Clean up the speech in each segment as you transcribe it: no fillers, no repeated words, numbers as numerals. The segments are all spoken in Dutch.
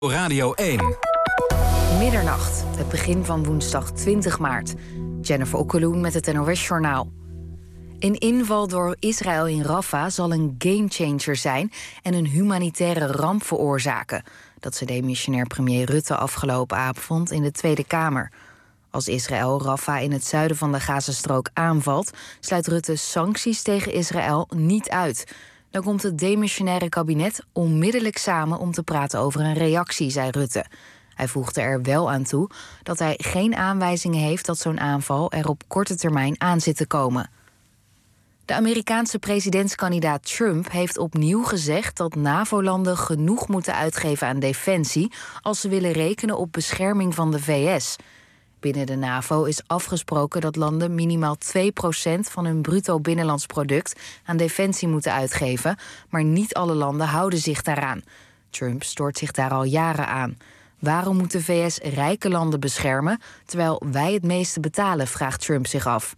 Radio 1. Middernacht, het begin van woensdag 20 maart. Jennifer Okkeloen met het NOS-journaal. Een inval door Israël in Rafah zal een gamechanger zijn en een humanitaire ramp veroorzaken. Dat zei demissionair premier Rutte afgelopen avond in de Tweede Kamer. Als Israël Rafah in het zuiden van de Gazastrook aanvalt, sluit Rutte sancties tegen Israël niet uit. Dan komt het demissionaire kabinet onmiddellijk samen om te praten over een reactie, zei Rutte. Hij voegde er wel aan toe dat hij geen aanwijzingen heeft dat zo'n aanval er op korte termijn aan zit te komen. De Amerikaanse presidentskandidaat Trump heeft opnieuw gezegd dat NAVO-landen genoeg moeten uitgeven aan defensie als ze willen rekenen op bescherming van de VS. Binnen de NAVO is afgesproken dat landen minimaal 2% van hun bruto binnenlands product aan defensie moeten uitgeven, maar niet alle landen houden zich daaraan. Trump stoort zich daar al jaren aan. Waarom moet de VS rijke landen beschermen, terwijl wij het meeste betalen, vraagt Trump zich af.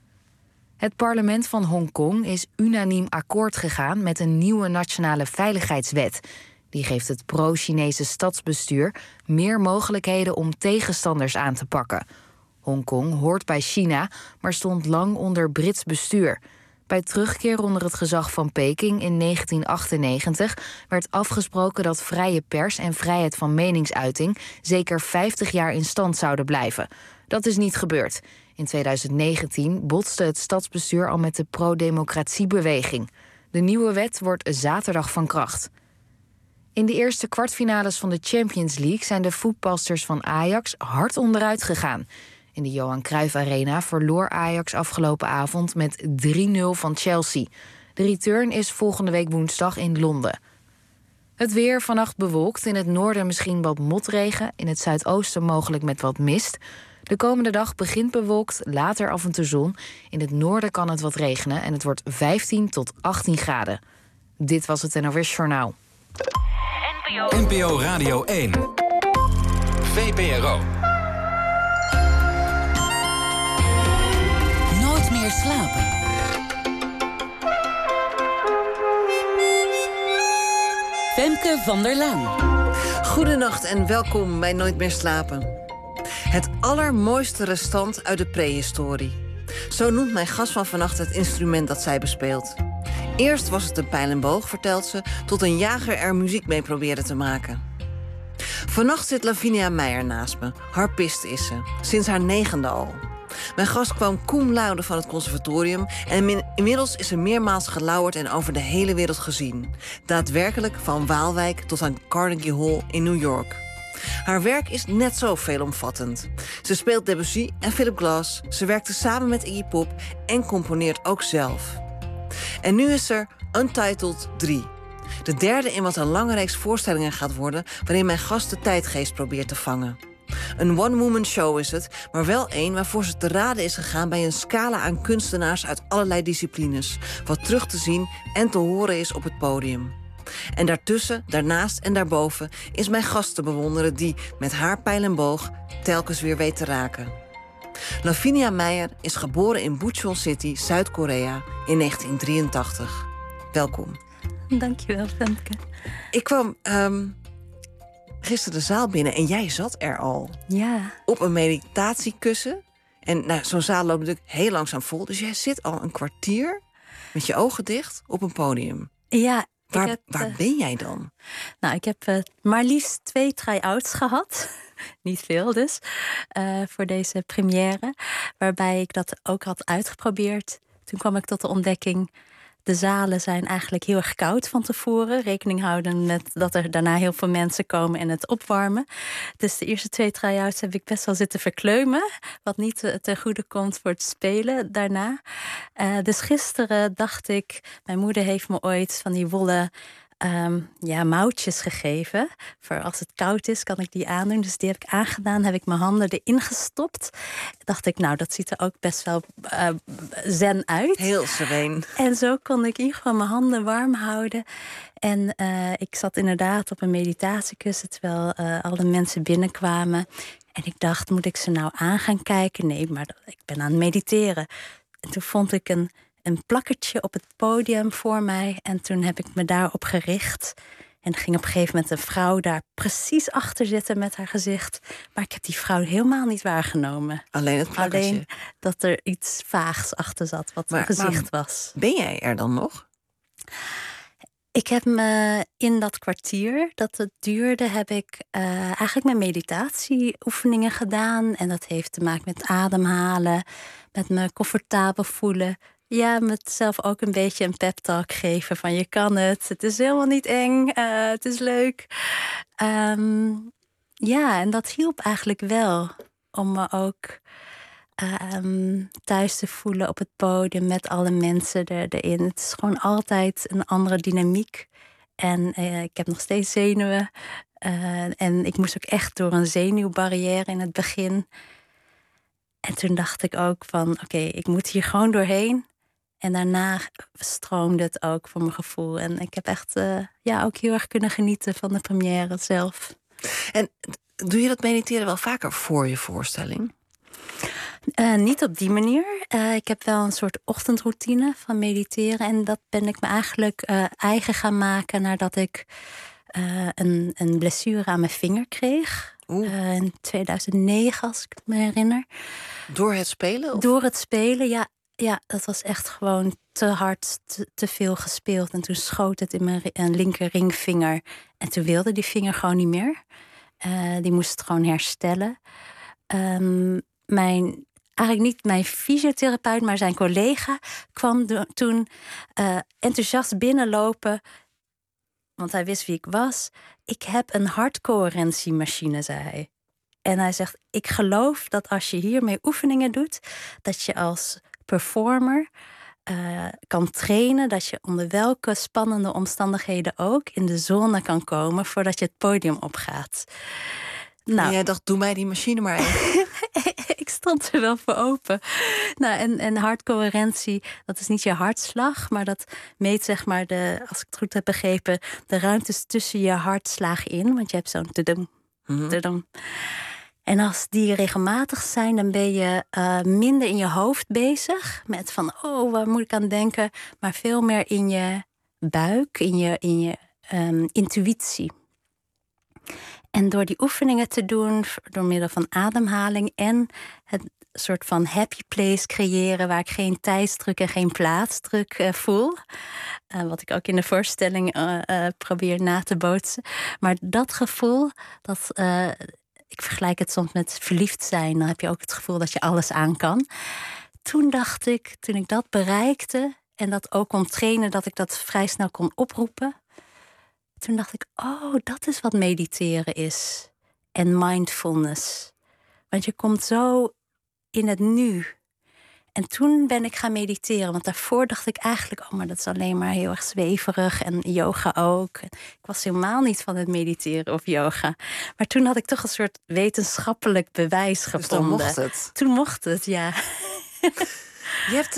Het parlement van Hongkong is unaniem akkoord gegaan met een nieuwe nationale veiligheidswet. Die geeft het pro-Chinese stadsbestuur meer mogelijkheden om tegenstanders aan te pakken. Hongkong hoort bij China, maar stond lang onder Brits bestuur. Bij terugkeer onder het gezag van Peking in 1998 werd afgesproken dat vrije pers en vrijheid van meningsuiting zeker 50 jaar in stand zouden blijven. Dat is niet gebeurd. In 2019 botste het stadsbestuur al met de pro-democratiebeweging. De nieuwe wet wordt zaterdag van kracht. In de eerste kwartfinales van de Champions League zijn de voetbalsters van Ajax hard onderuit gegaan. In de Johan Cruijff Arena verloor Ajax afgelopen avond met 3-0 van Chelsea. De return is volgende week woensdag in Londen. Het weer vannacht bewolkt, in het noorden misschien wat motregen, in het zuidoosten mogelijk met wat mist. De komende dag begint bewolkt, later af en toe zon. In het noorden kan het wat regenen en het wordt 15 tot 18 graden. Dit was het NOS Journaal. NPO Radio 1. VPRO. Nooit meer slapen. Femke van der Laan. Goedenacht en welkom bij Nooit meer slapen. Het allermooiste restant uit de prehistorie. Zo noemt mijn gast van vannacht het instrument dat zij bespeelt. Eerst was het een pijl en boog, vertelt ze, tot een jager er muziek mee probeerde te maken. Vannacht zit Lavinia Meijer naast me. Harpist is ze, sinds haar 9e al. Mijn gast kwam cum laude van het conservatorium en inmiddels is ze meermaals gelauwerd en over de hele wereld gezien. Daadwerkelijk van Waalwijk tot aan Carnegie Hall in New York. Haar werk is net zo veelomvattend. Ze speelt Debussy en Philip Glass, ze werkte samen met Iggy Pop en componeert ook zelf. En nu is er Untitled 3. De derde in wat een lange reeks voorstellingen gaat worden, waarin mijn gast de tijdgeest probeert te vangen. Een one-woman show is het, maar wel één waarvoor ze te raden is gegaan bij een scala aan kunstenaars uit allerlei disciplines, wat terug te zien en te horen is op het podium. En daartussen, daarnaast en daarboven is mijn gast te bewonderen die, met haar pijl en boog, telkens weer weet te raken. Lavinia Meijer is geboren in Bucheon City, Zuid-Korea, in 1983. Welkom. Dankjewel, Femke. Ik kwam gisteren de zaal binnen en jij zat er al. Ja. Op een meditatiekussen. En zo'n zaal loopt natuurlijk heel langzaam vol. Dus jij zit al een kwartier met je ogen dicht op een podium. Ja. Waar ben jij dan? Nou, ik heb maar liefst 2 try-outs gehad. Niet veel dus. Voor deze première. Waarbij ik dat ook had uitgeprobeerd. Toen kwam ik tot de ontdekking, de zalen zijn eigenlijk heel erg koud van tevoren. Rekening houden met dat er daarna heel veel mensen komen en het opwarmen. Dus de eerste 2 try-outs heb ik best wel zitten verkleumen. Wat niet ten goede komt voor het spelen daarna. Dus gisteren dacht ik, mijn moeder heeft me ooit van die wollen mouwtjes gegeven. Voor als het koud is, kan ik die aandoen. Dus die heb ik aangedaan, heb ik mijn handen erin gestopt. Dacht ik, nou, dat ziet er ook best wel zen uit. Heel sereen. En zo kon ik in ieder geval mijn handen warm houden. En ik zat inderdaad op een meditatiekussen terwijl alle mensen binnenkwamen. En ik dacht, moet ik ze nou aan gaan kijken? Nee, maar ik ben aan het mediteren. En toen vond ik een plakkertje op het podium voor mij. En toen heb ik me daarop gericht. En er ging op een gegeven moment een vrouw daar precies achter zitten met haar gezicht. Maar ik heb die vrouw helemaal niet waargenomen. Alleen het plakkertje. Alleen dat er iets vaags achter zat, wat een gezicht was. Ben jij er dan nog? Ik heb me in dat kwartier dat het duurde, heb ik eigenlijk mijn meditatieoefeningen gedaan. En dat heeft te maken met ademhalen, met me comfortabel voelen. Ja, mezelf ook een beetje een pep talk geven van je kan het. Het is helemaal niet eng, het is leuk. Ja, en dat hielp eigenlijk wel om me ook thuis te voelen op het podium met alle mensen erin. Het is gewoon altijd een andere dynamiek. En ik heb nog steeds zenuwen. En ik moest ook echt door een zenuwbarrière in het begin. En toen dacht ik ook van oké, ik moet hier gewoon doorheen. En daarna stroomde het ook voor mijn gevoel. En ik heb echt ook heel erg kunnen genieten van de première zelf. En doe je dat mediteren wel vaker voor je voorstelling? Niet op die manier. Ik heb wel een soort ochtendroutine van mediteren. En dat ben ik me eigenlijk eigen gaan maken nadat ik een blessure aan mijn vinger kreeg. In 2009, als ik me herinner. Door het spelen? Of? Door het spelen, ja. Ja, dat was echt gewoon te hard, te veel gespeeld. En toen schoot het in mijn linker ringvinger. En toen wilde die vinger gewoon niet meer. Die moest het gewoon herstellen. Eigenlijk niet mijn fysiotherapeut, maar zijn collega kwam toen enthousiast binnenlopen. Want hij wist wie ik was. Ik heb een hartcoherentiemachine, zei hij. En hij zegt, ik geloof dat als je hiermee oefeningen doet, dat je als performer kan trainen, dat je onder welke spannende omstandigheden ook in de zone kan komen voordat je het podium opgaat. Nou, en jij dacht, doe mij die machine maar even. Ik stond er wel voor open. Nou, en hartcoherentie, dat is niet je hartslag, maar dat meet zeg maar als ik het goed heb begrepen, de ruimtes tussen je hartslagen in. Want je hebt zo'n tudum, tudum. En als die regelmatig zijn, dan ben je minder in je hoofd bezig. Met van, waar moet ik aan denken? Maar veel meer in je buik, in je intuïtie. En door die oefeningen te doen, door middel van ademhaling en het soort van happy place creëren waar ik geen tijdsdruk en geen plaatsdruk voel. Wat ik ook in de voorstelling probeer na te bootsen. Maar dat gevoel, ik vergelijk het soms met verliefd zijn. Dan heb je ook het gevoel dat je alles aan kan. Toen dacht ik, toen ik dat bereikte en dat ook kon trainen, dat ik dat vrij snel kon oproepen. Toen dacht ik, dat is wat mediteren is. En mindfulness. Want je komt zo in het nu. En toen ben ik gaan mediteren. Want daarvoor dacht ik eigenlijk, maar dat is alleen maar heel erg zweverig. En yoga ook. Ik was helemaal niet van het mediteren of yoga. Maar toen had ik toch een soort wetenschappelijk bewijs gevonden. Dus dan mocht het? Toen mocht het, ja. Je hebt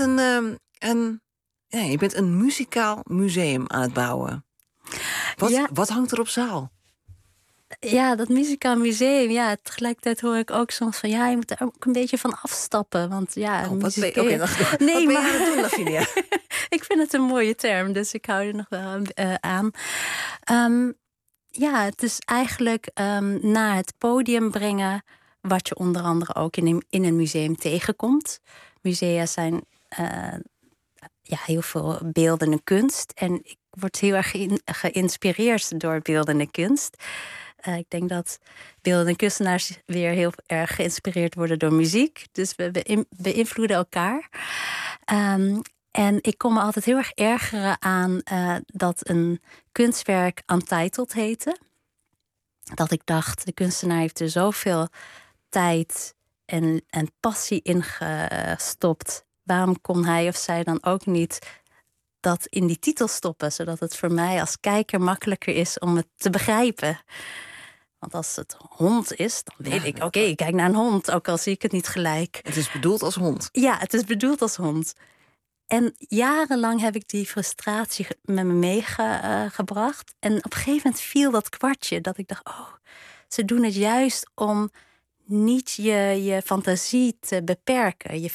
je bent een muzikaal museum aan het bouwen. Wat hangt er op zaal? Ja, dat muzikaal museum. Ja, tegelijkertijd hoor ik ook soms van, je moet er ook een beetje van afstappen. Want ja, wat ben je aan het doen, Lavinia? Ik vind het een mooie term, dus ik hou er nog wel aan. Het is eigenlijk naar het podium brengen wat je onder andere ook in een museum tegenkomt. Musea zijn heel veel beeldende kunst. En ik word heel erg geïnspireerd door beeldende kunst. Ik denk dat beeldende kunstenaars weer heel erg geïnspireerd worden door muziek. Dus we beïnvloeden elkaar. En ik kon me altijd heel erg ergeren aan dat een kunstwerk Untitled heette. Dat ik dacht, de kunstenaar heeft er zoveel tijd en passie in gestopt. Waarom kon hij of zij dan ook niet dat in die titel stoppen, zodat het voor mij als kijker makkelijker is om het te begrijpen? Want als het hond is, dan weet ik, oké, ik kijk naar een hond, ook al zie ik het niet gelijk. Het is bedoeld als hond. Ja, het is bedoeld als hond. En jarenlang heb ik die frustratie met me meegebracht. En op een gegeven moment viel dat kwartje, dat ik dacht, ze doen het juist om niet je fantasie te beperken, je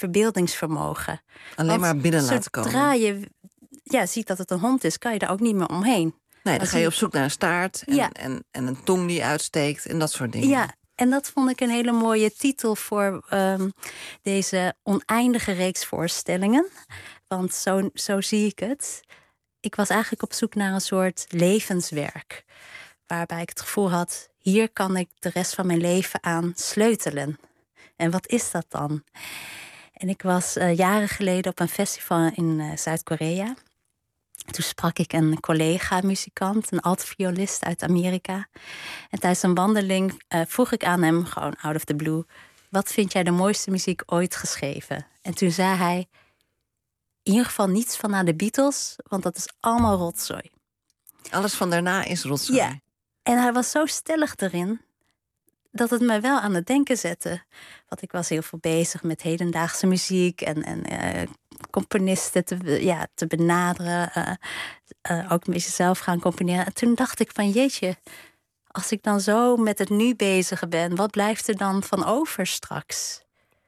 verbeeldingsvermogen. Alleen maar binnen laten komen. Zodra je ziet dat het een hond is, kan je daar ook niet meer omheen. Nee, dan ga je op zoek naar een staart en een tong die uitsteekt en dat soort dingen. Ja, en dat vond ik een hele mooie titel voor deze oneindige reeks voorstellingen. Want zo zie ik het. Ik was eigenlijk op zoek naar een soort levenswerk. Waarbij ik het gevoel had, hier kan ik de rest van mijn leven aan sleutelen. En wat is dat dan? En ik was jaren geleden op een festival in Zuid-Korea. Toen sprak ik een collega-muzikant, een alt-violist uit Amerika. En tijdens een wandeling vroeg ik aan hem, gewoon out of the blue, wat vind jij de mooiste muziek ooit geschreven? En toen zei hij, in ieder geval niets van na de Beatles, want dat is allemaal rotzooi. Alles van daarna is rotzooi. Ja, en hij was zo stellig erin dat het me wel aan het denken zette. Want ik was heel veel bezig met hedendaagse muziek en componisten te benaderen. Ook een beetje zelf gaan componeren. En toen dacht ik van jeetje, als ik dan zo met het nu bezig ben, wat blijft er dan van over straks?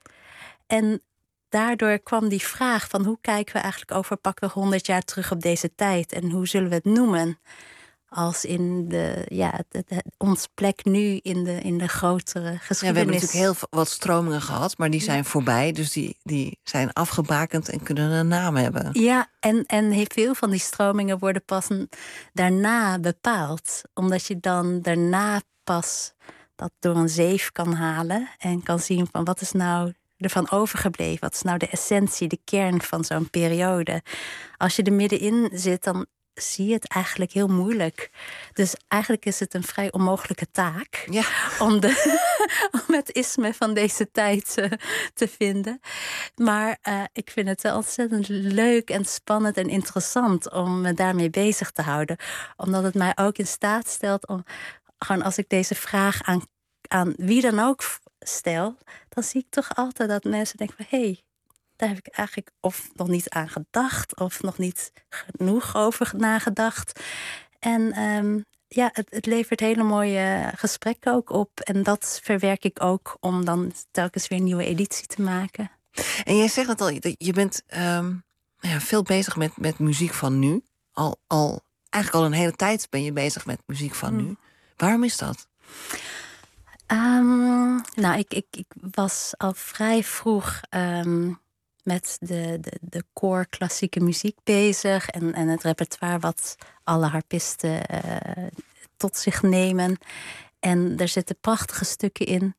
En daardoor kwam die vraag van hoe kijken we eigenlijk over pakweg 100 jaar terug op deze tijd? En hoe zullen we het noemen? Als in ons plek nu in de grotere geschiedenis. Ja, we hebben natuurlijk heel wat stromingen gehad, maar die zijn voorbij. Dus die zijn afgebakend en kunnen een naam hebben. Ja, en veel van die stromingen worden pas daarna bepaald. Omdat je dan daarna pas dat door een zeef kan halen. En kan zien van wat is nou ervan overgebleven. Wat is nou de essentie, de kern van zo'n periode. Als je er middenin zit, dan zie je het eigenlijk heel moeilijk. Dus eigenlijk is het een vrij onmogelijke taak om het isme van deze tijd te vinden. Maar ik vind het wel ontzettend leuk en spannend en interessant om me daarmee bezig te houden. Omdat het mij ook in staat stelt om, gewoon als ik deze vraag aan wie dan ook stel, dan zie ik toch altijd dat mensen denken van hé, daar heb ik eigenlijk of nog niet aan gedacht of nog niet genoeg over nagedacht. En het levert hele mooie gesprekken ook op. En dat verwerk ik ook om dan telkens weer een nieuwe editie te maken. En jij zegt het al, je bent veel bezig met muziek van nu. Eigenlijk al een hele tijd ben je bezig met muziek van nu. Waarom is dat? Ik was al vrij vroeg met de core klassieke muziek bezig. En het repertoire wat alle harpisten tot zich nemen. En er zitten prachtige stukken in.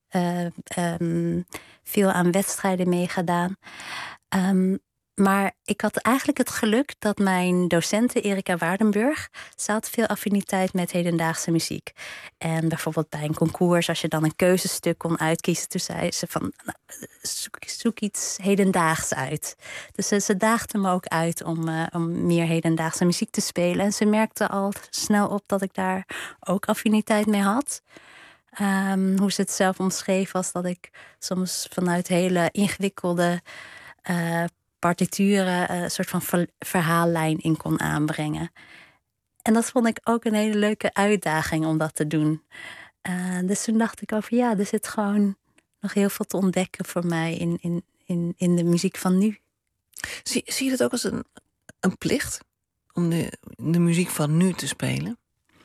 Veel aan wedstrijden meegedaan. Maar ik had eigenlijk het geluk dat mijn docente Erika Waardenburg, ze had veel affiniteit met hedendaagse muziek. En bijvoorbeeld bij een concours, als je dan een keuzestuk kon uitkiezen, toen zei ze van, zoek iets hedendaags uit. Dus ze daagde me ook uit om meer hedendaagse muziek te spelen. En ze merkte al snel op dat ik daar ook affiniteit mee had. Hoe ze het zelf omschreef was dat ik soms vanuit hele ingewikkelde partituren een soort van verhaallijn in kon aanbrengen. En dat vond ik ook een hele leuke uitdaging om dat te doen. Dus toen dacht ik over er zit gewoon nog heel veel te ontdekken voor mij in de muziek van nu. Zie je dat ook als een plicht om de muziek van nu te spelen?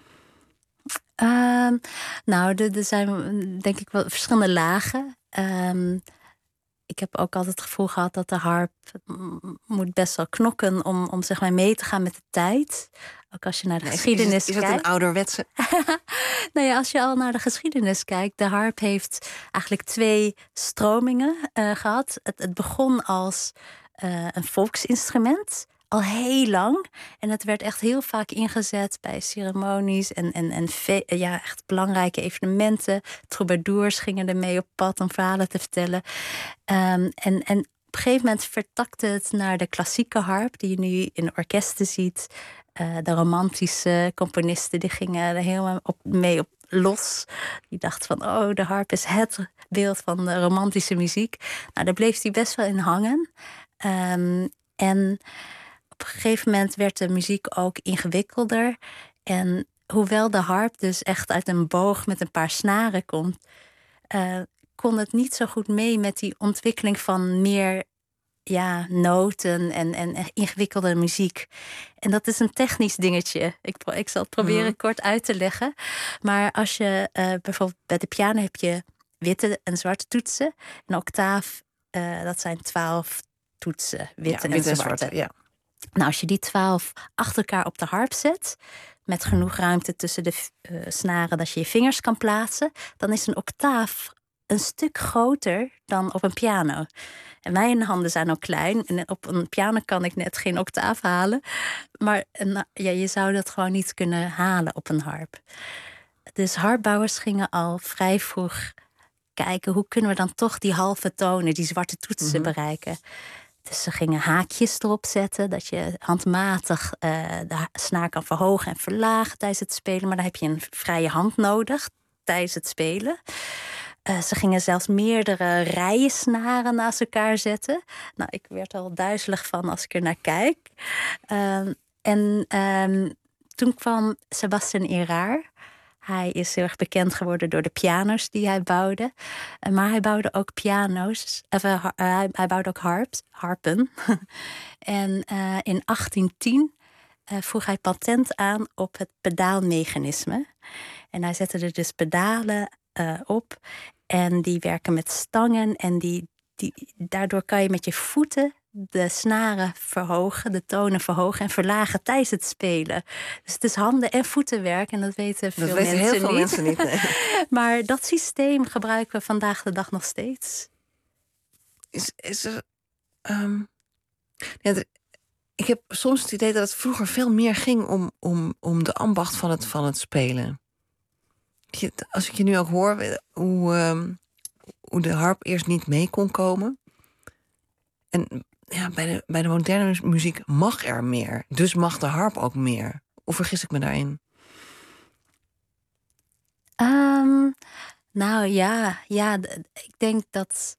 Er zijn denk ik wel verschillende lagen. Ik heb ook altijd het gevoel gehad dat de harp moet best wel knokken om zeg maar mee te gaan met de tijd. Ook als je naar de geschiedenis kijkt. Is dat een ouderwetse? Als je al naar de geschiedenis kijkt, de harp heeft eigenlijk 2 stromingen gehad. Het begon als een volksinstrument. Al heel lang. En het werd echt heel vaak ingezet bij ceremonies en echt belangrijke evenementen. Troubadours gingen ermee op pad om verhalen te vertellen. En op een gegeven moment vertakte het naar de klassieke harp, die je nu in orkesten ziet. De romantische componisten die gingen er helemaal mee op los. Die dachten van, de harp is het beeld van de romantische muziek. Nou, daar bleef hij best wel in hangen. En op een gegeven moment werd de muziek ook ingewikkelder. En hoewel de harp dus echt uit een boog met een paar snaren komt, kon het niet zo goed mee met die ontwikkeling van meer noten en ingewikkelde muziek. En dat is een technisch dingetje. Ik zal het proberen kort uit te leggen. Maar als je bijvoorbeeld bij de piano heb je witte en zwarte toetsen. Een octaaf, dat zijn 12 toetsen, witte en zwarte. Ja. Nou, als je die 12 achter elkaar op de harp zet, met genoeg ruimte tussen de snaren dat je je vingers kan plaatsen, dan is een octaaf een stuk groter dan op een piano. En mijn handen zijn al klein en op een piano kan ik net geen octaaf halen. Maar je zou dat gewoon niet kunnen halen op een harp. Dus harpbouwers gingen al vrij vroeg kijken, hoe kunnen we dan toch die halve tonen, die zwarte toetsen bereiken. Dus ze gingen haakjes erop zetten, dat je handmatig de snaar kan verhogen en verlagen tijdens het spelen. Maar dan heb je een vrije hand nodig tijdens het spelen. Ze gingen zelfs meerdere rijen snaren naast elkaar zetten. Nou, ik werd er al duizelig van als ik er naar kijk. Toen kwam Sébastien Érard. Hij is heel erg bekend geworden door de piano's die hij bouwde. Maar hij bouwde ook piano's. Hij bouwde ook harpen. En in 1810 vroeg hij patent aan op het pedaalmechanisme. En hij zette er dus pedalen op. En die werken met stangen. En daardoor kan je met je voeten de snaren verhogen, de tonen verhogen en verlagen tijdens het spelen. Dus het is handen- en voetenwerk en dat weten veel mensen niet. Heel veel mensen niet. Nee. Maar dat systeem gebruiken we vandaag de dag nog steeds. Is er... ik heb soms het idee dat het vroeger veel meer ging om de ambacht van het spelen. Als ik je nu ook hoor hoe de harp eerst niet mee kon komen. En ja, bij de moderne muziek mag er meer. Dus mag de harp ook meer. Of vergis ik me daarin? Nou ja, ik denk dat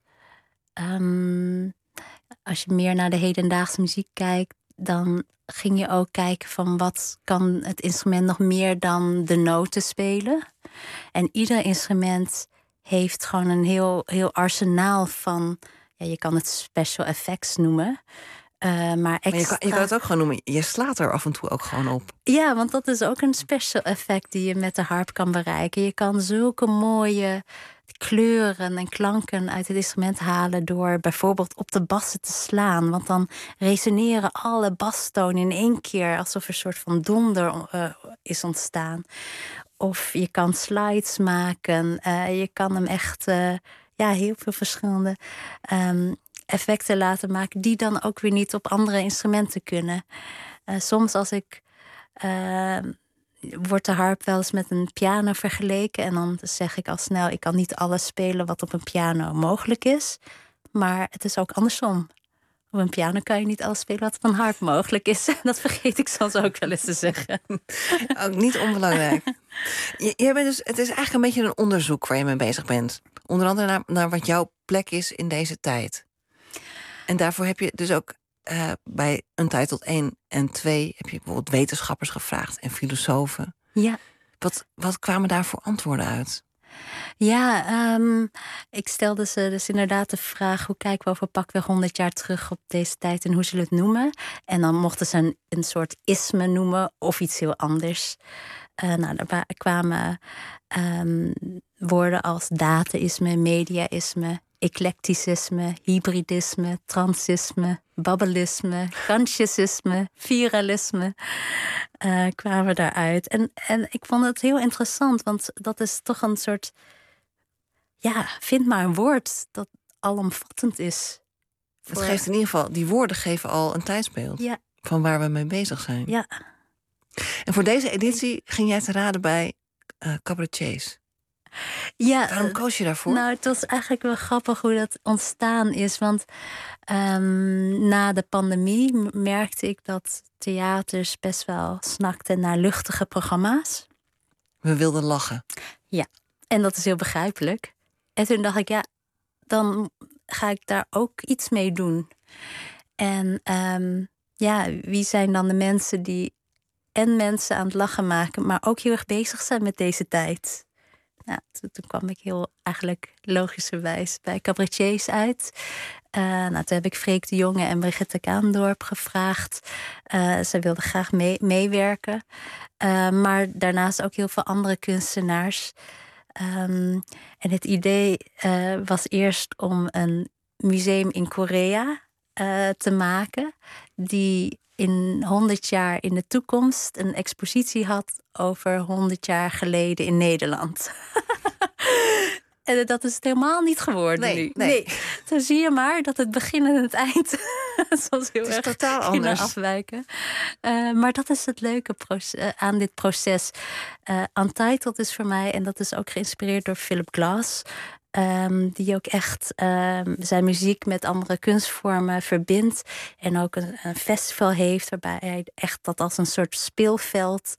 als je meer naar de hedendaagse muziek kijkt, dan ging je ook kijken van wat kan het instrument nog meer dan de noten spelen. En ieder instrument heeft gewoon een heel arsenaal van, je kan het special effects noemen. Maar extra... je kan het ook gewoon noemen. Je slaat er af en toe ook gewoon op. Ja, want dat is ook een special effect die je met de harp kan bereiken. Je kan zulke mooie kleuren en klanken uit het instrument halen door bijvoorbeeld op de bassen te slaan. Want dan resoneren alle bastonen in één keer alsof er een soort van donder is ontstaan. Of je kan slides maken. Je kan hem echt heel veel verschillende effecten laten maken die dan ook weer niet op andere instrumenten kunnen. Soms als ik wordt de harp wel eens met een piano vergeleken en dan zeg ik al snel, ik kan niet alles spelen wat op een piano mogelijk is, maar het is ook andersom. Op een piano kan je niet alles spelen wat op een harp mogelijk is. Dat vergeet ik soms ook wel eens te zeggen. Ook niet onbelangrijk. Jij bent dus, het is eigenlijk een beetje een onderzoek waar je mee bezig bent. Onder andere naar wat jouw plek is in deze tijd. En daarvoor heb je dus ook bij Untitled 1 en 2... heb je bijvoorbeeld wetenschappers gevraagd en filosofen. Ja. Wat kwamen daar voor antwoorden uit? Ja, ik stelde ze dus inderdaad de vraag, hoe kijken we over pakweg 100 jaar terug op deze tijd en hoe zullen we het noemen? En dan mochten ze een soort isme noemen of iets heel anders. Daar kwamen woorden als dataïsme, mediaïsme, eclecticisme, hybridisme, transisme, babbelisme, consciousisme, viralisme kwamen daaruit. En ik vond het heel interessant, want dat is toch een soort, vind maar een woord dat alomvattend is. Het geeft in ieder geval, die woorden geven al een tijdsbeeld van waar we mee bezig zijn. Ja. En voor deze editie ging jij te raden bij cabaretiers. Ja, waarom koos je daarvoor? Nou, het was eigenlijk wel grappig hoe dat ontstaan is. Want na de pandemie merkte ik dat theaters best wel snakten naar luchtige programma's. We wilden lachen. Ja, en dat is heel begrijpelijk. En toen dacht ik, dan ga ik daar ook iets mee doen. En wie zijn dan de mensen die en mensen aan het lachen maken, maar ook heel erg bezig zijn met deze tijd? Ja, toen kwam ik heel eigenlijk logischerwijs bij cabaretiers uit. Toen heb ik Freek de Jonge en Brigitte Kaandorp gevraagd. Zij wilden graag meewerken. Maar daarnaast ook heel veel andere kunstenaars. En het idee was eerst om een museum in Korea te maken, die in 100 jaar in de toekomst een expositie had over 100 jaar geleden in Nederland. En dat is het helemaal niet geworden nu. Nee. Dan zie je maar dat het begin en het eind soms heel erg totaal anders afwijken. Maar dat is het leuke aan dit proces. Untitled is voor mij, en dat is ook geïnspireerd door Philip Glass, die ook echt zijn muziek met andere kunstvormen verbindt. En ook een festival heeft waarbij hij echt dat als een soort speelveld,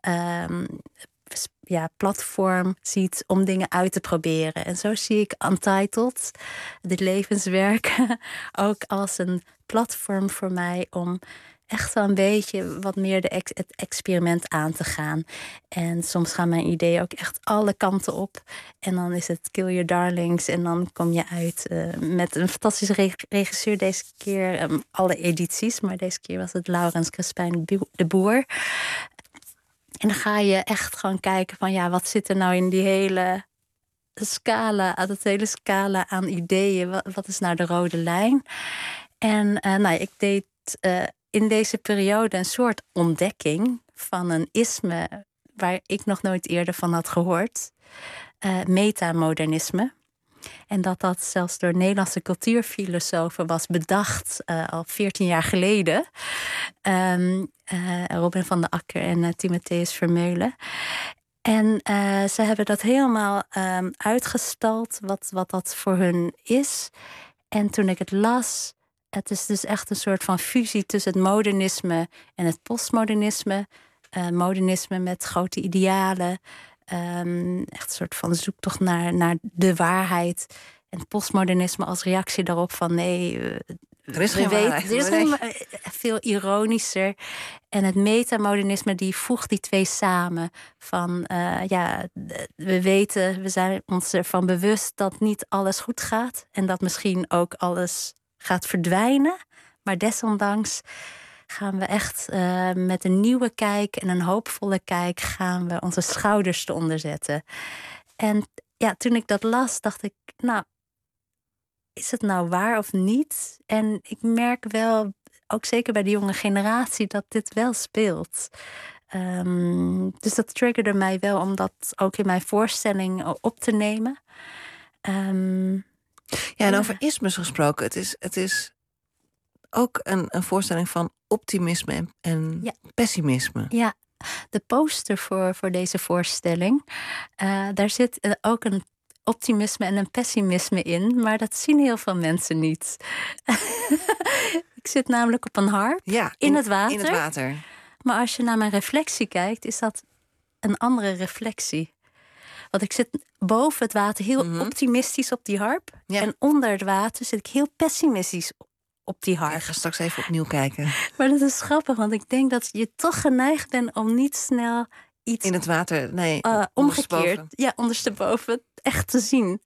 platform ziet om dingen uit te proberen. En zo zie ik Untitled, dit levenswerk, ook als een platform voor mij om echt wel een beetje wat meer het experiment aan te gaan. En soms gaan mijn ideeën ook echt alle kanten op. En dan is het Kill Your Darlings. En dan kom je uit met een fantastische regisseur. Deze keer alle edities. Maar deze keer was het Laurens Crespijn de Boer. En dan ga je echt gewoon kijken van wat zit er nou in die hele scala aan ideeën. Wat is nou de rode lijn? En ik deed in deze periode een soort ontdekking van een isme waar ik nog nooit eerder van had gehoord. Metamodernisme. En dat zelfs door Nederlandse cultuurfilosofen was bedacht al 14 jaar geleden. Robin van den Akker en Timotheus Vermeulen. En ze hebben dat helemaal uitgestald, wat dat voor hun is. En toen ik het las, het is dus echt een soort van fusie tussen het modernisme en het postmodernisme. Modernisme met grote idealen. Echt een soort van zoektocht naar de waarheid. En postmodernisme als reactie daarop van er is geen waarheid. Er is veel ironischer. En het metamodernisme die voegt die twee samen. Van we zijn ons ervan bewust dat niet alles goed gaat. En dat misschien ook alles gaat verdwijnen. Maar desondanks gaan we echt met een nieuwe kijk en een hoopvolle kijk gaan we onze schouders eronder zetten. En toen ik dat las, dacht ik, is het nou waar of niet? En ik merk wel, ook zeker bij de jonge generatie, dat dit wel speelt. Dus dat triggerde mij wel om dat ook in mijn voorstelling op te nemen. En over ismes gesproken, het is ook een voorstelling van optimisme en pessimisme. Ja, de poster voor deze voorstelling, daar zit ook een optimisme en een pessimisme in, maar dat zien heel veel mensen niet. Ik zit namelijk op een harp in het water. In het water. Maar als je naar mijn reflectie kijkt, is dat een andere reflectie. Want ik zit boven het water heel optimistisch op die harp. Ja. En onder het water zit ik heel pessimistisch op die harp. Ik ga straks even opnieuw kijken. Maar dat is grappig, want ik denk dat je toch geneigd bent om niet snel iets in het water, omgekeerd, ondersteboven echt te zien.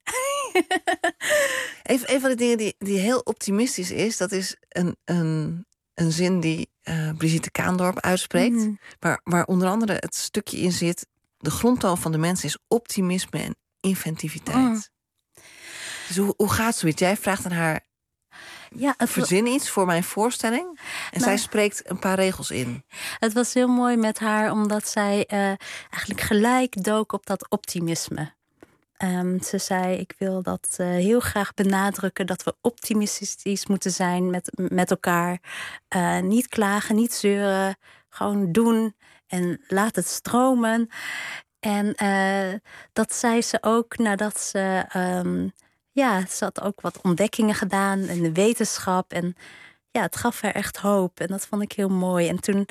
Een van de dingen die heel optimistisch is, dat is een zin die Brigitte Kaandorp uitspreekt. Waar onder andere het stukje in zit: de grondtoon van de mens is optimisme en inventiviteit. Dus hoe gaat zoiets? Jij vraagt aan haar: verzin iets voor mijn voorstelling. En zij spreekt een paar regels in. Het was heel mooi met haar, omdat zij eigenlijk gelijk dook op dat optimisme. Ze zei, ik wil dat heel graag benadrukken, dat we optimistisch moeten zijn met elkaar. Niet klagen, niet zeuren, gewoon doen en laat het stromen. En dat zei ze ook nadat ze ze had ook wat ontdekkingen gedaan in de wetenschap. En het gaf haar echt hoop. En dat vond ik heel mooi. En toen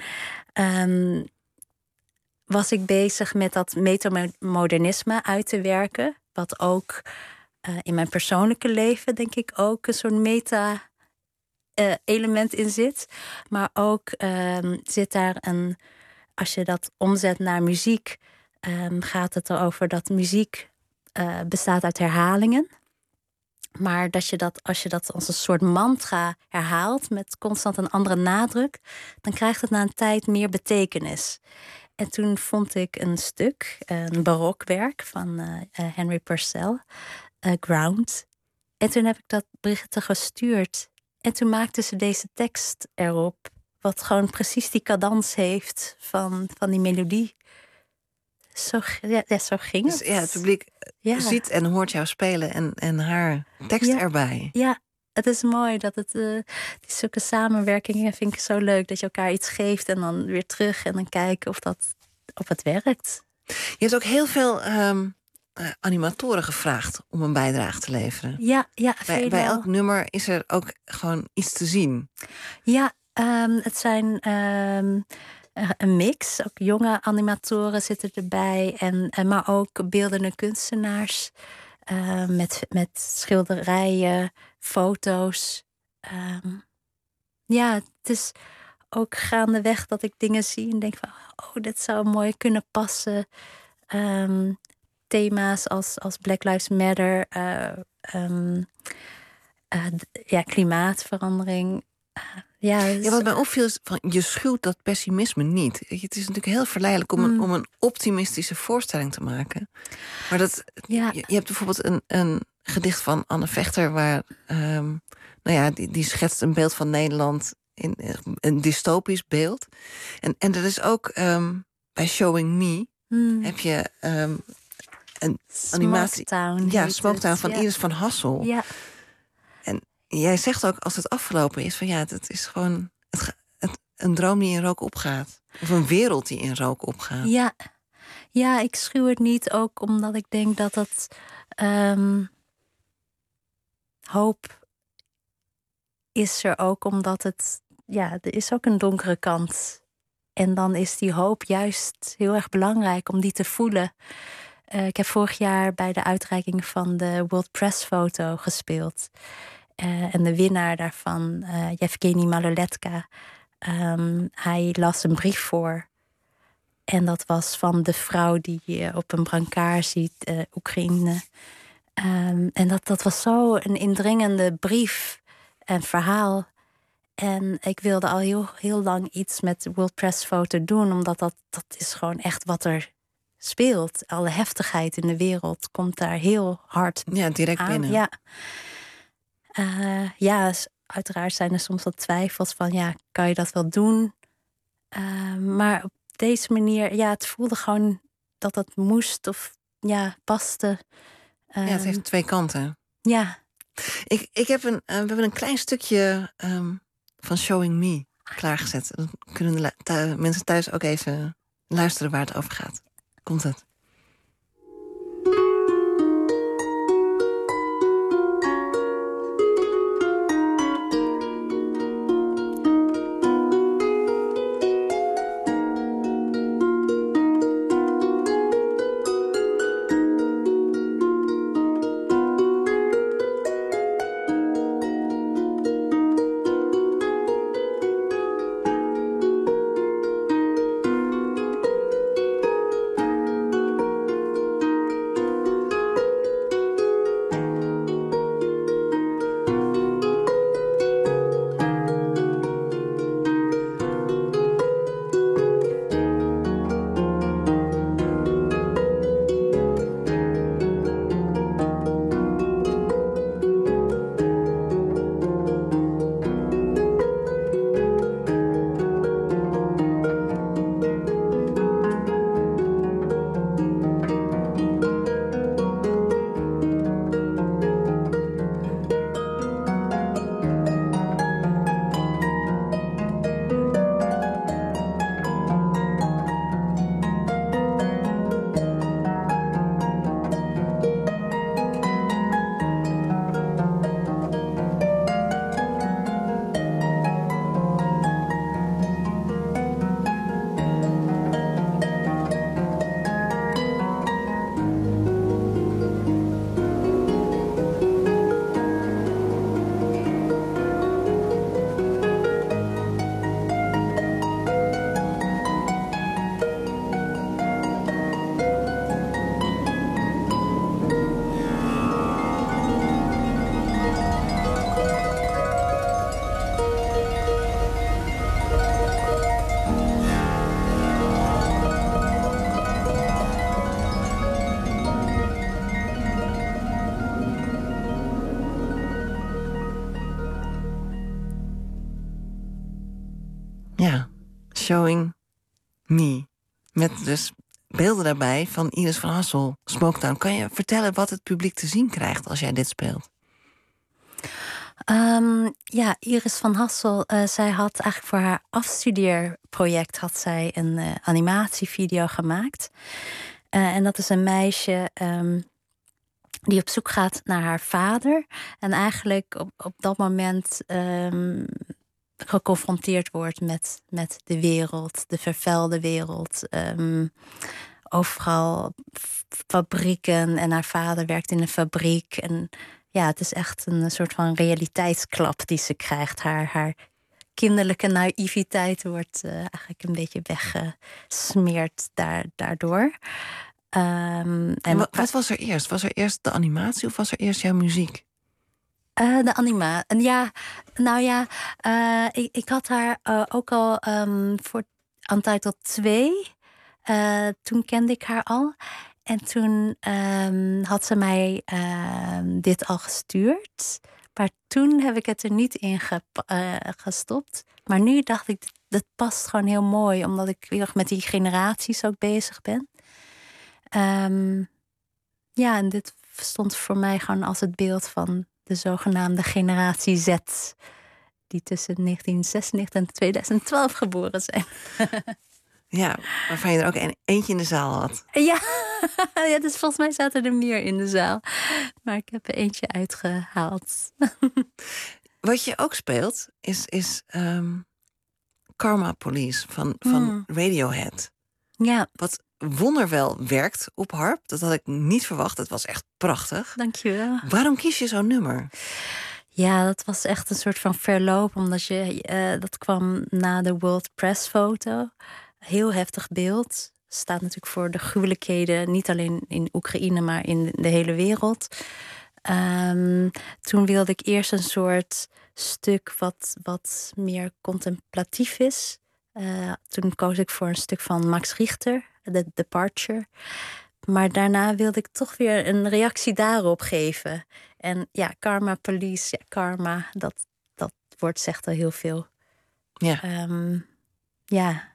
was ik bezig met dat metamodernisme uit te werken. Wat ook in mijn persoonlijke leven, denk ik, ook een soort meta-element in zit. Maar ook zit daar als je dat omzet naar muziek, gaat het erover dat muziek bestaat uit herhalingen. Maar als je dat als een soort mantra herhaalt met constant een andere nadruk, dan krijgt het na een tijd meer betekenis. En toen vond ik een stuk, een barokwerk van Henry Purcell, Ground. En toen heb ik dat Brigitte gestuurd. En toen maakte ze deze tekst erop, wat gewoon precies die cadans heeft van die melodie. Zo ging het. Dus het publiek ziet en hoort jou spelen en haar tekst erbij. Ja, het is mooi dat het die zulke samenwerkingen vind ik zo leuk. Dat je elkaar iets geeft en dan weer terug en dan kijken of het werkt. Je hebt ook heel veel animatoren gevraagd om een bijdrage te leveren. Ja, bij elk nummer is er ook gewoon iets te zien. Ja, het zijn een mix. Ook jonge animatoren zitten erbij. Maar ook beeldende kunstenaars. Met schilderijen, foto's. Het is ook gaandeweg dat ik dingen zie en denk van, dit zou mooi kunnen passen. Thema's als Black Lives Matter, klimaatverandering. Wat mij opviel is, je schuwt dat pessimisme niet. Het is natuurlijk heel verleidelijk om een optimistische voorstelling te maken. Maar je hebt bijvoorbeeld een gedicht van Anne Vechter, waar die schetst een beeld van Nederland in een dystopisch beeld. En er is ook bij Showing Me heb je een animatie. Smoketown van Iris van Hassel. Ja. En jij zegt ook, als het afgelopen is, van het is gewoon een droom die in rook opgaat. Of een wereld die in rook opgaat. Ja, ik schuw het niet, ook omdat ik denk dat dat hoop is er ook, omdat er is ook een donkere kant. En dan is die hoop juist heel erg belangrijk om die te voelen. Ik heb vorig jaar bij de uitreiking van de World Press Foto gespeeld. En de winnaar daarvan, Yevgeny Maloletka, hij las een brief voor. En dat was van de vrouw die je op een brancard ziet, Oekraïne. En dat was zo een indringende brief en verhaal. En ik wilde al heel, heel lang iets met World Press Foto doen, omdat dat is gewoon echt wat er speelt. Alle heftigheid in de wereld komt daar heel hard direct aan. binnen. Uiteraard zijn er soms wat twijfels van, kan je dat wel doen? Maar op deze manier, het voelde gewoon dat het moest of paste. Het heeft twee kanten. Ja. We hebben een klein stukje van Showing Me klaargezet. Dan kunnen de mensen thuis ook even luisteren waar het over gaat. Komt het? Showing Me. Met dus beelden daarbij van Iris van Hassel, Smoketown. Kan je vertellen wat het publiek te zien krijgt als jij dit speelt? Ja, Iris van Hassel, zij had eigenlijk voor haar afstudeerproject had zij een animatievideo gemaakt. En dat is een meisje die op zoek gaat naar haar vader. En eigenlijk op dat moment geconfronteerd wordt met de wereld, de vervuilde wereld. Overal fabrieken en haar vader werkt in een fabriek. En ja, het is echt een soort van realiteitsklap die ze krijgt. Haar kinderlijke naïviteit wordt eigenlijk een beetje weggesmeerd daardoor. En wat was er eerst? Was er eerst de animatie of was er eerst jouw muziek? De animatie. Ja, nou ja, ik had haar ook al voor Untitled 2. Toen kende ik haar al. En toen had ze mij dit al gestuurd. Maar toen heb ik het er niet in gestopt. Maar nu dacht ik, dat past gewoon heel mooi. Omdat ik heel erg met die generaties ook bezig ben. Ja, en dit stond voor mij gewoon als het beeld van de zogenaamde generatie Z. Die tussen 1996 en 2012 geboren zijn. Ja, waarvan je er ook eentje in de zaal had. Ja, ja, dus volgens mij zaten er meer in de zaal. Maar ik heb er eentje uitgehaald. Wat je ook speelt is Karma Police van Radiohead. Ja. Wat wonderwel werkt op harp. Dat had ik niet verwacht. Het was echt prachtig. Dankjewel. Waarom kies je zo'n nummer? Ja, dat was echt een soort van verloop. Omdat dat kwam na de World Press foto. Heel heftig beeld. Staat natuurlijk voor de gruwelijkheden. Niet alleen in Oekraïne, maar in de hele wereld. Toen wilde ik eerst een soort stuk wat meer contemplatief is. Toen koos ik voor een stuk van Max Richter, The Departure. Maar daarna wilde ik toch weer een reactie daarop geven. En ja, Karma Police, ja, karma, dat woord zegt al heel veel. Ja. Ja.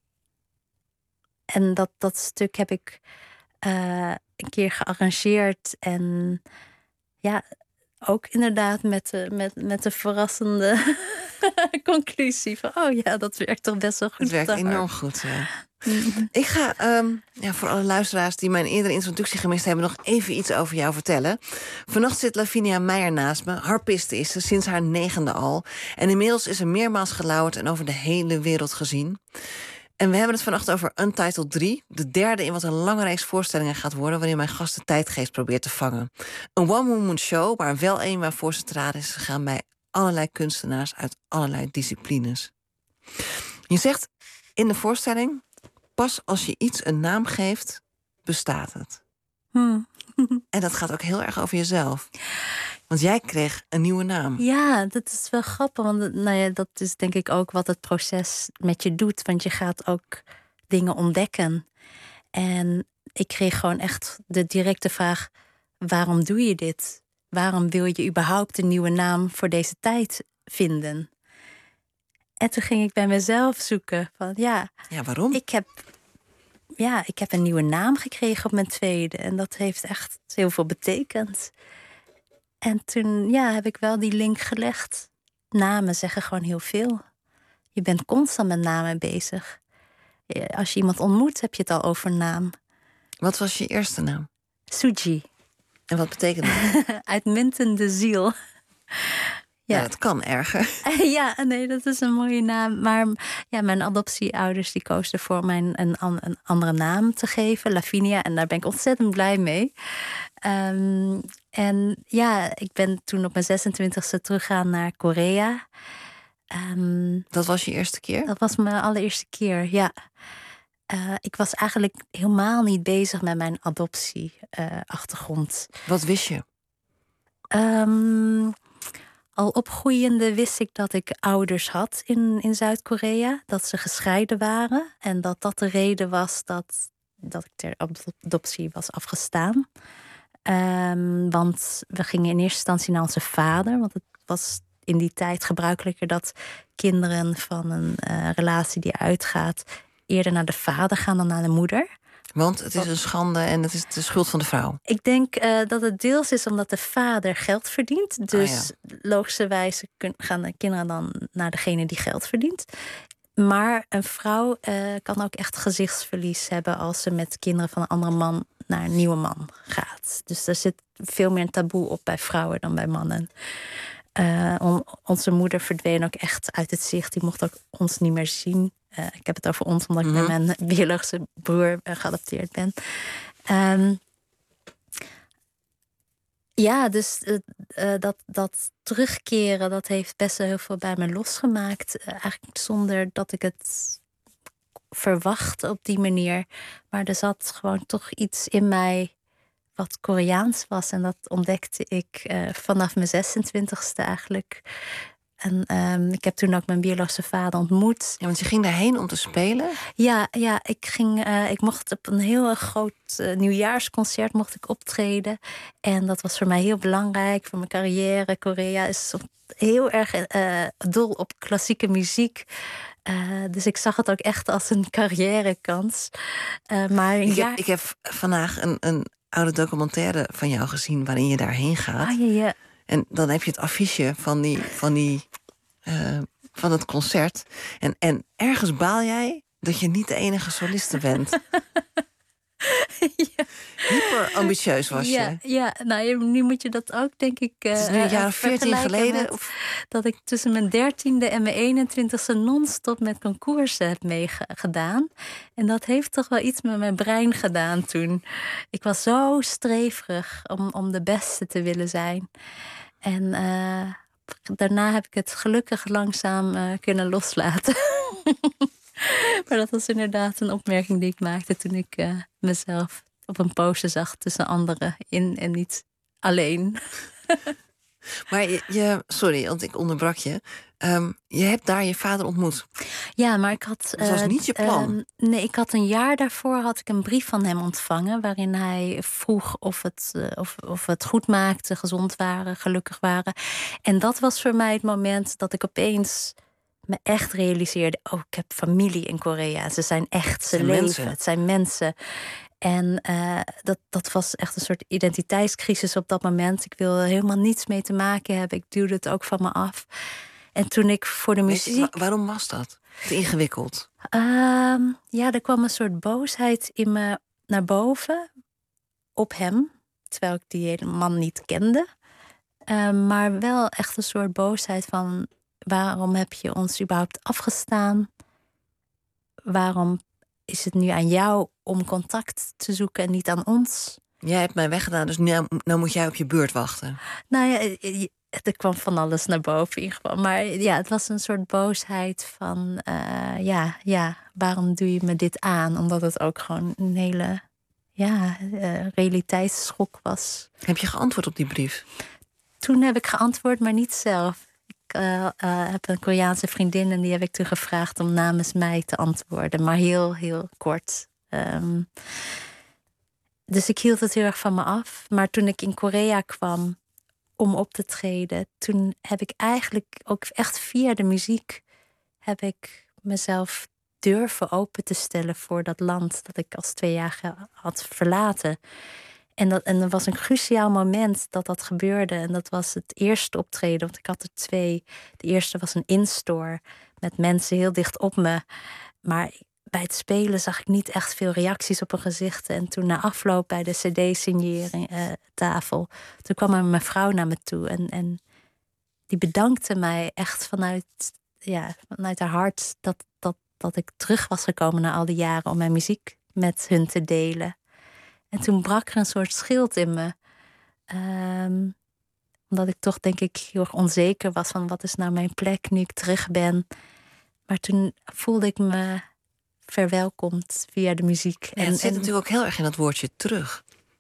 En dat stuk heb ik een keer gearrangeerd. En ja, ook inderdaad met de verrassende conclusie van, oh ja, dat werkt toch best wel goed. Het werkt enorm goed, ja. Ik ga voor alle luisteraars die mijn eerdere introductie gemist hebben, nog even iets over jou vertellen. Vannacht zit Lavinia Meijer naast me. Harpiste is ze, sinds haar 9e al. En inmiddels is ze meermaals gelauwerd en over de hele wereld gezien. En we hebben het vannacht over Untitled 3. De derde in wat een lange reeks voorstellingen gaat worden, waarin mijn gast de tijdgeest probeert te vangen. Een one-woman show, maar wel een waarvoor centraal is gegaan bij allerlei kunstenaars uit allerlei disciplines. Je zegt in de voorstelling, pas als je iets een naam geeft, bestaat het. En dat gaat ook heel erg over jezelf. Want jij kreeg een nieuwe naam. Ja, dat is wel grappig. Want nou ja, dat is denk ik ook wat het proces met je doet. Want je gaat ook dingen ontdekken. En ik kreeg gewoon echt de directe vraag, waarom doe je dit? Waarom wil je überhaupt een nieuwe naam voor deze tijd vinden? En toen ging ik bij mezelf zoeken van ja, waarom? Ik heb een nieuwe naam gekregen op mijn tweede. En dat heeft echt heel veel betekend. En toen heb ik wel die link gelegd. Namen zeggen gewoon heel veel. Je bent constant met namen bezig. Als je iemand ontmoet, heb je het al over naam. Wat was je eerste naam? Suji. En wat betekent dat? Uitmuntende ziel. Ja, dat kan erger. Ja, nee, dat is een mooie naam. Maar ja, mijn adoptieouders die kozen ervoor mij een andere naam te geven, Lavinia. En daar ben ik ontzettend blij mee. En ja, ik ben toen op mijn 26e teruggegaan naar Korea. Dat was je eerste keer? Dat was mijn allereerste keer, ja. Ik was eigenlijk helemaal niet bezig met mijn adoptieachtergrond. Wat wist je? Al opgroeiende wist ik dat ik ouders had in Zuid-Korea. Dat ze gescheiden waren. En dat de reden was dat ik ter adoptie was afgestaan. Want we gingen in eerste instantie naar onze vader. Want het was in die tijd gebruikelijker dat kinderen van een relatie die uitgaat eerder naar de vader gaan dan naar de moeder. Want het is een schande en het is de schuld van de vrouw. Ik denk dat het deels is omdat de vader geld verdient. Dus logischerwijze gaan de kinderen dan naar degene die geld verdient. Maar een vrouw kan ook echt gezichtsverlies hebben als ze met kinderen van een andere man naar een nieuwe man gaat. Dus er zit veel meer een taboe op bij vrouwen dan bij mannen. Onze moeder verdween ook echt uit het zicht. Die mocht ook ons niet meer zien. Ik heb het over ons, omdat ik met mijn biologische broer geadopteerd ben. Dus dat terugkeren, dat heeft best wel heel veel bij me losgemaakt. Eigenlijk zonder dat ik het verwachtte op die manier. Maar er zat gewoon toch iets in mij wat Koreaans was. En dat ontdekte ik vanaf mijn 26e eigenlijk. En ik heb toen ook mijn biologische vader ontmoet. Ja, want je ging daarheen om te spelen? Ja, ik mocht op een heel groot nieuwjaarsconcert mocht ik optreden. En dat was voor mij heel belangrijk voor mijn carrière. Korea is heel erg dol op klassieke muziek. Dus ik zag het ook echt als een carrièrekans. Ik heb vandaag een oude documentaire van jou gezien waarin je daarheen gaat. Ja. En dan heb je het affiche van het concert. En ergens baal jij dat je niet de enige soliste bent. Ja. Hyper ambitieus was je. Ja, nou, nu moet je dat ook, denk ik. Het is nu een jaar of 14 geleden. Dat ik tussen mijn 13e en mijn 21e non-stop met concoursen heb meegedaan. En dat heeft toch wel iets met mijn brein gedaan toen. Ik was zo streverig om de beste te willen zijn. En daarna heb ik het gelukkig langzaam kunnen loslaten. Maar dat was inderdaad een opmerking die ik maakte toen ik mezelf op een poster zag tussen anderen in en niet alleen. Maar sorry, want ik onderbrak je. Je hebt daar je vader ontmoet. Ja, maar ik had... Dat was niet je plan. Nee, ik had een jaar daarvoor had ik een brief van hem ontvangen waarin hij vroeg of we het goed maakten, gezond waren, gelukkig waren. En dat was voor mij het moment dat ik opeens me echt realiseerde, ik heb familie in Korea. Ze zijn echt, ze leven, mensen. Het zijn mensen. En dat was echt een soort identiteitscrisis op dat moment. Ik wilde helemaal niets mee te maken hebben. Ik duwde het ook van me af. En toen ik voor de muziek... Waarom was dat? Te ingewikkeld? Er kwam een soort boosheid in me naar boven. Op hem. Terwijl ik die hele man niet kende. Maar wel echt een soort boosheid van... Waarom heb je ons überhaupt afgestaan? Waarom is het nu aan jou om contact te zoeken en niet aan ons? Jij hebt mij weggedaan, dus nu moet jij op je beurt wachten. Nou ja, er kwam van alles naar boven in ieder geval. Maar ja, het was een soort boosheid van... waarom doe je me dit aan? Omdat het ook gewoon een hele realiteitsschok was. Heb je geantwoord op die brief? Toen heb ik geantwoord, maar niet zelf. Ik heb een Koreaanse vriendin en die heb ik toen gevraagd om namens mij te antwoorden. Maar heel, heel kort. Dus ik hield het heel erg van me af. Maar toen ik in Korea kwam om op te treden, toen heb ik eigenlijk ook echt via de muziek heb ik mezelf durven open te stellen voor dat land dat ik als 2-jarige had verlaten. En dat was een cruciaal moment dat gebeurde. En dat was het eerste optreden, want ik had er 2. De eerste was een in-store met mensen heel dicht op me. Maar bij het spelen zag ik niet echt veel reacties op hun gezichten. En toen na afloop bij de cd-signering tafel, toen kwam er mijn vrouw naar me toe. En die bedankte mij echt vanuit haar hart dat ik terug was gekomen na al die jaren om mijn muziek met hun te delen. En toen brak er een soort schild in me. Omdat ik toch, denk ik, heel erg onzeker was van wat is nou mijn plek nu ik terug ben. Maar toen voelde ik me verwelkomd via de muziek. Ja, het zit natuurlijk ook heel erg in dat woordje terug.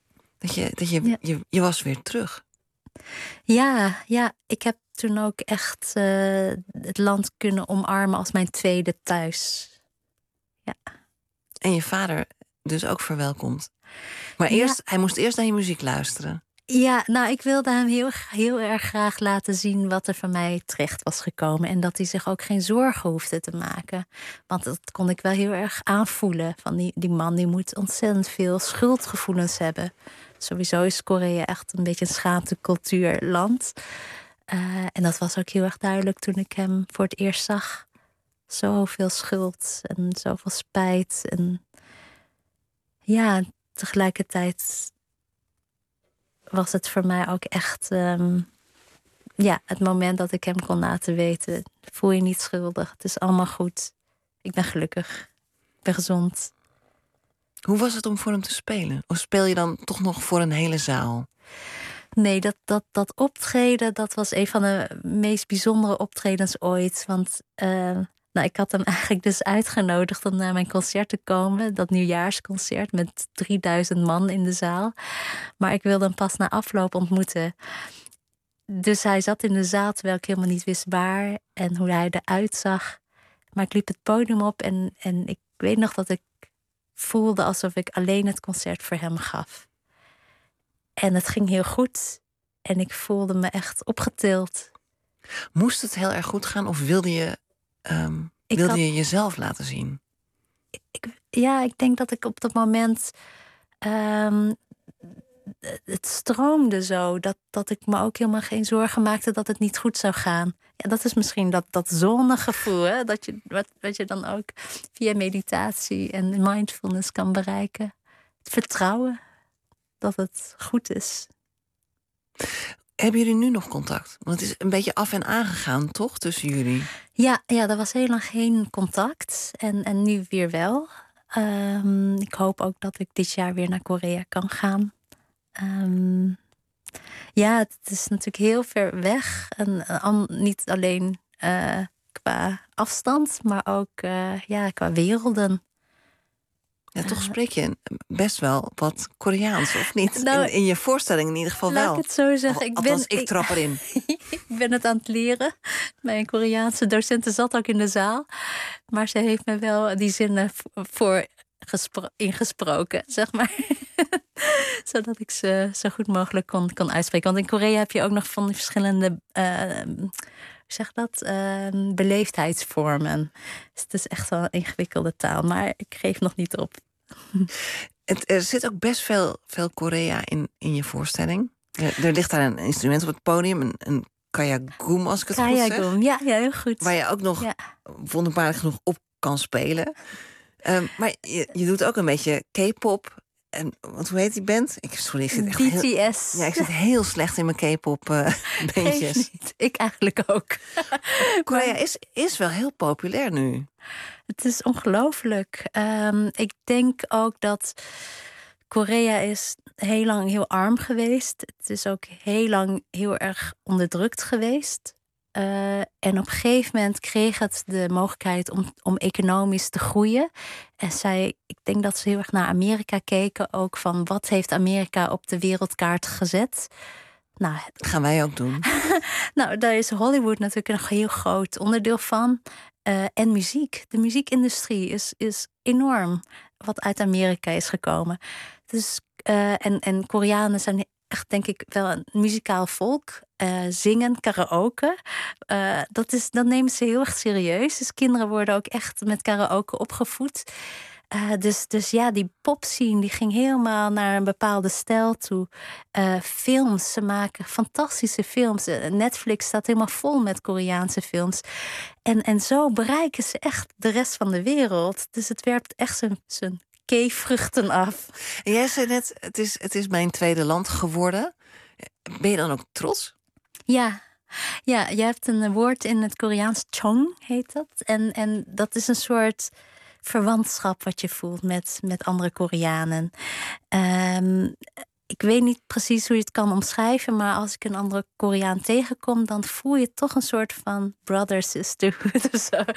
Je was weer terug. Ja, ik heb toen ook echt het land kunnen omarmen als mijn tweede thuis. Ja. En je vader dus ook verwelkomd. Maar hij moest eerst naar je muziek luisteren. Ja, nou, ik wilde hem heel erg graag laten zien wat er van mij terecht was gekomen. En dat hij zich ook geen zorgen hoefde te maken. Want dat kon ik wel heel erg aanvoelen. Van die man die moet ontzettend veel schuldgevoelens hebben. Sowieso is Korea echt een beetje een schaamtecultuurland. En dat was ook heel erg duidelijk toen ik hem voor het eerst zag. Zoveel schuld en zoveel spijt. En ja, tegelijkertijd was het voor mij ook echt het moment dat ik hem kon laten weten. Voel je niet schuldig, het is allemaal goed. Ik ben gelukkig, ik ben gezond. Hoe was het om voor hem te spelen? Of speel je dan toch nog voor een hele zaal? Nee, dat optreden, dat was een van de meest bijzondere optredens ooit. Want ik had hem eigenlijk dus uitgenodigd om naar mijn concert te komen. Dat nieuwjaarsconcert met 3000 man in de zaal. Maar ik wilde hem pas na afloop ontmoeten. Dus hij zat in de zaal terwijl ik helemaal niet wist waar en hoe hij eruit zag. Maar ik liep het podium op en ik weet nog dat ik voelde alsof ik alleen het concert voor hem gaf. En het ging heel goed. En ik voelde me echt opgetild. Moest het heel erg goed gaan of wilde je jezelf laten zien? Ik denk dat ik op dat moment het stroomde zo. Dat ik me ook helemaal geen zorgen maakte dat het niet goed zou gaan. Ja, dat is misschien dat zonnegevoel. Hè? Wat je dan ook via meditatie en mindfulness kan bereiken. Het vertrouwen dat het goed is. Hebben jullie nu nog contact? Want het is een beetje af en aangegaan, toch, tussen jullie? Ja, er was heel lang geen contact. En nu weer wel. Ik hoop ook dat ik dit jaar weer naar Korea kan gaan. Het is natuurlijk heel ver weg. En niet alleen qua afstand, maar ook qua werelden. Ja, toch spreek je best wel wat Koreaans, of niet? Nou, in je voorstelling in ieder geval wel. Laat ik het zo zeggen. Ik trap erin. Ik ben het aan het leren. Mijn Koreaanse docenten zat ook in de zaal. Maar ze heeft me wel die zinnen ingesproken, zeg maar. Zodat ik ze zo goed mogelijk kon uitspreken. Want in Korea heb je ook nog van die verschillende beleefdheidsvormen. Dus het is echt wel een ingewikkelde taal. Maar ik geef nog niet op. Er zit ook best veel Korea in je voorstelling. Er ligt daar een instrument op het podium, een kayagum, als ik het goed zeg. Ja, heel goed. Waar je ook nog wonderbaarlijk genoeg op kan spelen. Maar je doet ook een beetje K-pop. En hoe heet die band? Ik zit echt BTS. Ik zit heel slecht in mijn K-pop beentjes. Ik eigenlijk ook. Korea is wel heel populair nu. Het is ongelooflijk. Ik denk ook dat Korea is heel lang heel arm geweest. Het is ook heel lang heel erg onderdrukt geweest. En op een gegeven moment kreeg het de mogelijkheid om economisch te groeien. En ik denk dat ze heel erg naar Amerika keken. Ook van wat heeft Amerika op de wereldkaart gezet. Nou, dat gaan wij ook doen. Nou, daar is Hollywood natuurlijk een heel groot onderdeel van. En muziek. De muziekindustrie is enorm wat uit Amerika is gekomen. Dus, en Koreanen zijn echt, denk ik, wel een muzikaal volk. Zingen, karaoke. Dat nemen ze heel erg serieus. Dus kinderen worden ook echt met karaoke opgevoed. Dus die popscene die ging helemaal naar een bepaalde stijl toe. Films, ze maken fantastische films. Netflix staat helemaal vol met Koreaanse films. En zo bereiken ze echt de rest van de wereld. Dus het werpt echt zijn vruchten af. En jij zei net, het is mijn tweede land geworden. Ben je dan ook trots? Ja, je hebt een woord in het Koreaans, chong heet dat. En dat is een soort verwantschap wat je voelt met andere Koreanen. Ik weet niet precies hoe je het kan omschrijven, maar als ik een andere Koreaan tegenkom, dan voel je toch een soort van brother, sisterhood of zo.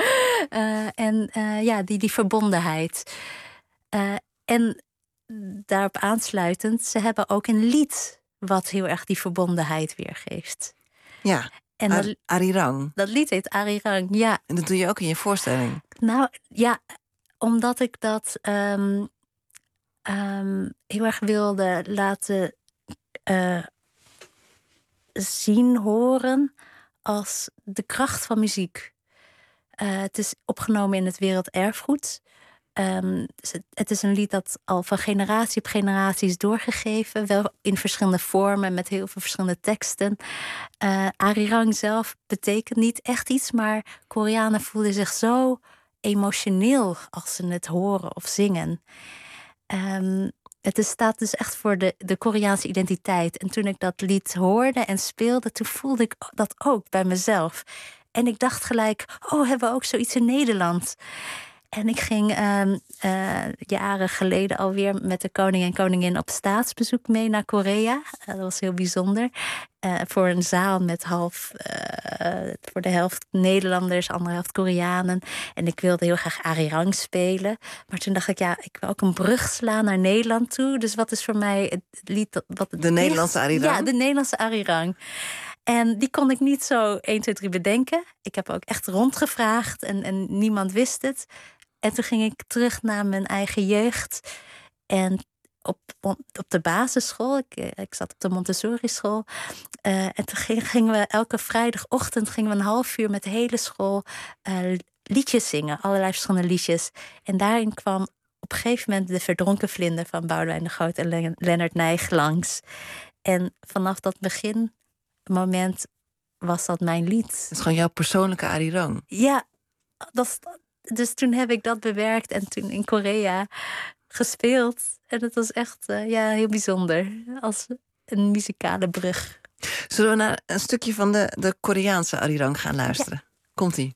Die verbondenheid. En daarop aansluitend, ze hebben ook een lied wat heel erg die verbondenheid weergeeft. Ja, en Arirang. Dat lied heet Arirang, ja. En dat doe je ook in je voorstelling? Nou, ja, omdat ik dat heel erg wilde laten zien, horen als de kracht van muziek. Het is opgenomen in het werelderfgoed. Het is een lied dat al van generatie op generatie is doorgegeven. Wel in verschillende vormen, met heel veel verschillende teksten. Arirang zelf betekent niet echt iets, maar Koreanen voelden zich zo emotioneel als ze het horen of zingen. Staat dus echt voor de Koreaanse identiteit. En toen ik dat lied hoorde en speelde, toen voelde ik dat ook bij mezelf. En ik dacht gelijk, hebben we ook zoiets in Nederland? En ik ging jaren geleden alweer met de koning en koningin op staatsbezoek mee naar Korea. Dat was heel bijzonder. Voor een zaal met voor de helft Nederlanders, andere helft Koreanen. En ik wilde heel graag Arirang spelen. Maar toen dacht ik, ik wil ook een brug slaan naar Nederland toe. Dus wat is voor mij het lied de Nederlandse Arirang? Ja, de Nederlandse Arirang. En die kon ik niet zo 1, 2, 3 bedenken. Ik heb ook echt rondgevraagd en niemand wist het. En toen ging ik terug naar mijn eigen jeugd. En op de basisschool, ik zat op de Montessori-school. En toen gingen we elke vrijdagochtend een half uur met de hele school liedjes zingen. Allerlei verschillende liedjes. En daarin kwam op een gegeven moment De Verdronken Vlinder van Boudewijn de Groot en Lennart Nijg langs. En vanaf dat beginmoment was dat mijn lied. Het is gewoon jouw persoonlijke Arirang. Ja, dus toen heb ik dat bewerkt en toen in Korea gespeeld. En het was echt heel bijzonder. Als een muzikale brug. Zullen we naar een stukje van de Koreaanse Arirang gaan luisteren? Ja. Komt-ie.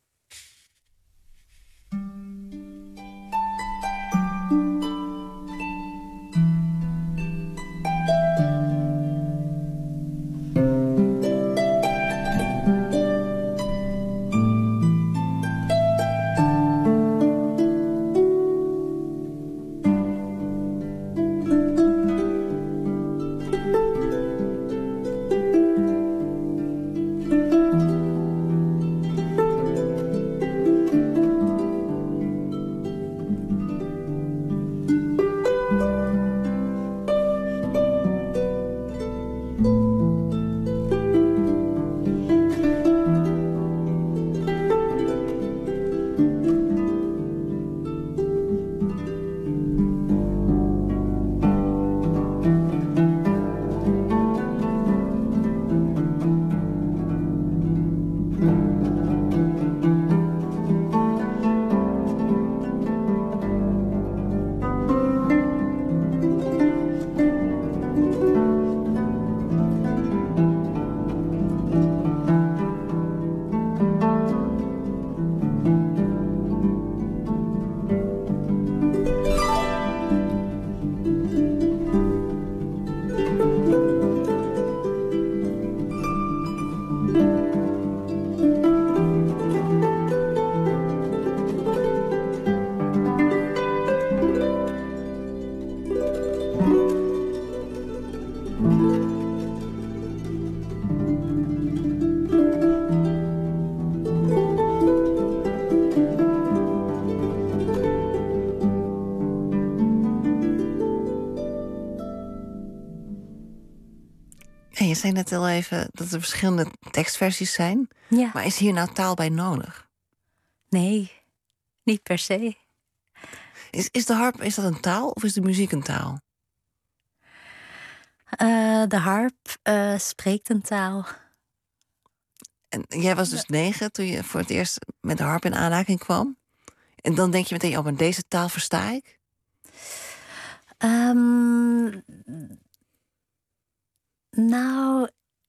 Je zei net al even dat er verschillende tekstversies zijn. Ja. Maar is hier nou taal bij nodig? Nee, niet per se. Is de harp, is dat een taal of is de muziek een taal? De harp spreekt een taal. En jij was dus 9 toen je voor het eerst met de harp in aanraking kwam. En dan denk je meteen, maar deze taal versta ik? Nou,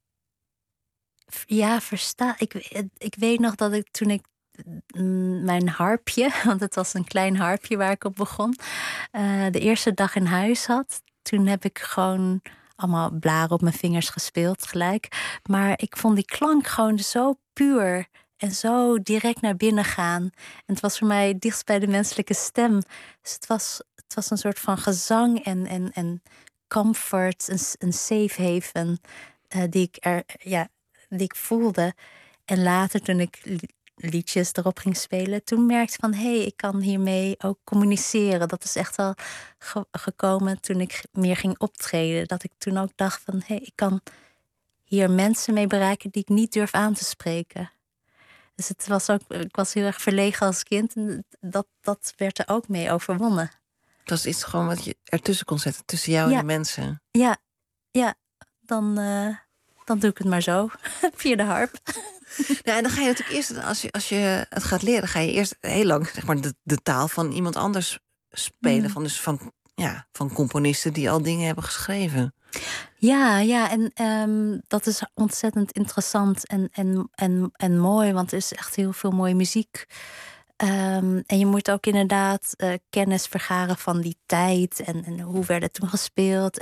ja, versta. Ik weet nog dat ik toen ik mijn harpje, want het was een klein harpje waar ik op begon, de eerste dag in huis had. Toen heb ik gewoon allemaal blaren op mijn vingers gespeeld gelijk. Maar ik vond die klank gewoon zo puur en zo direct naar binnen gaan. En het was voor mij dichtst bij de menselijke stem. Dus het was een soort van gezang en comfort, een safe haven die ik voelde. En later toen ik liedjes erop ging spelen, toen merkte ik van ik kan hiermee ook communiceren. Dat is echt wel gekomen toen ik meer ging optreden. Dat ik toen ook dacht van ik kan hier mensen mee bereiken die ik niet durf aan te spreken. Dus ik was heel erg verlegen als kind. En dat werd er ook mee overwonnen. Dat is iets gewoon wat je ertussen kon zetten, tussen jou en de mensen. Ja, dan doe ik het maar zo, via de harp. Ja, en dan ga je natuurlijk eerst, als je het gaat leren, ga je eerst heel lang zeg maar, de taal van iemand anders spelen. Van componisten die al dingen hebben geschreven. Ja, en dat is ontzettend interessant en mooi, want er is echt heel veel mooie muziek. En je moet ook inderdaad kennis vergaren van die tijd en hoe werd het toen gespeeld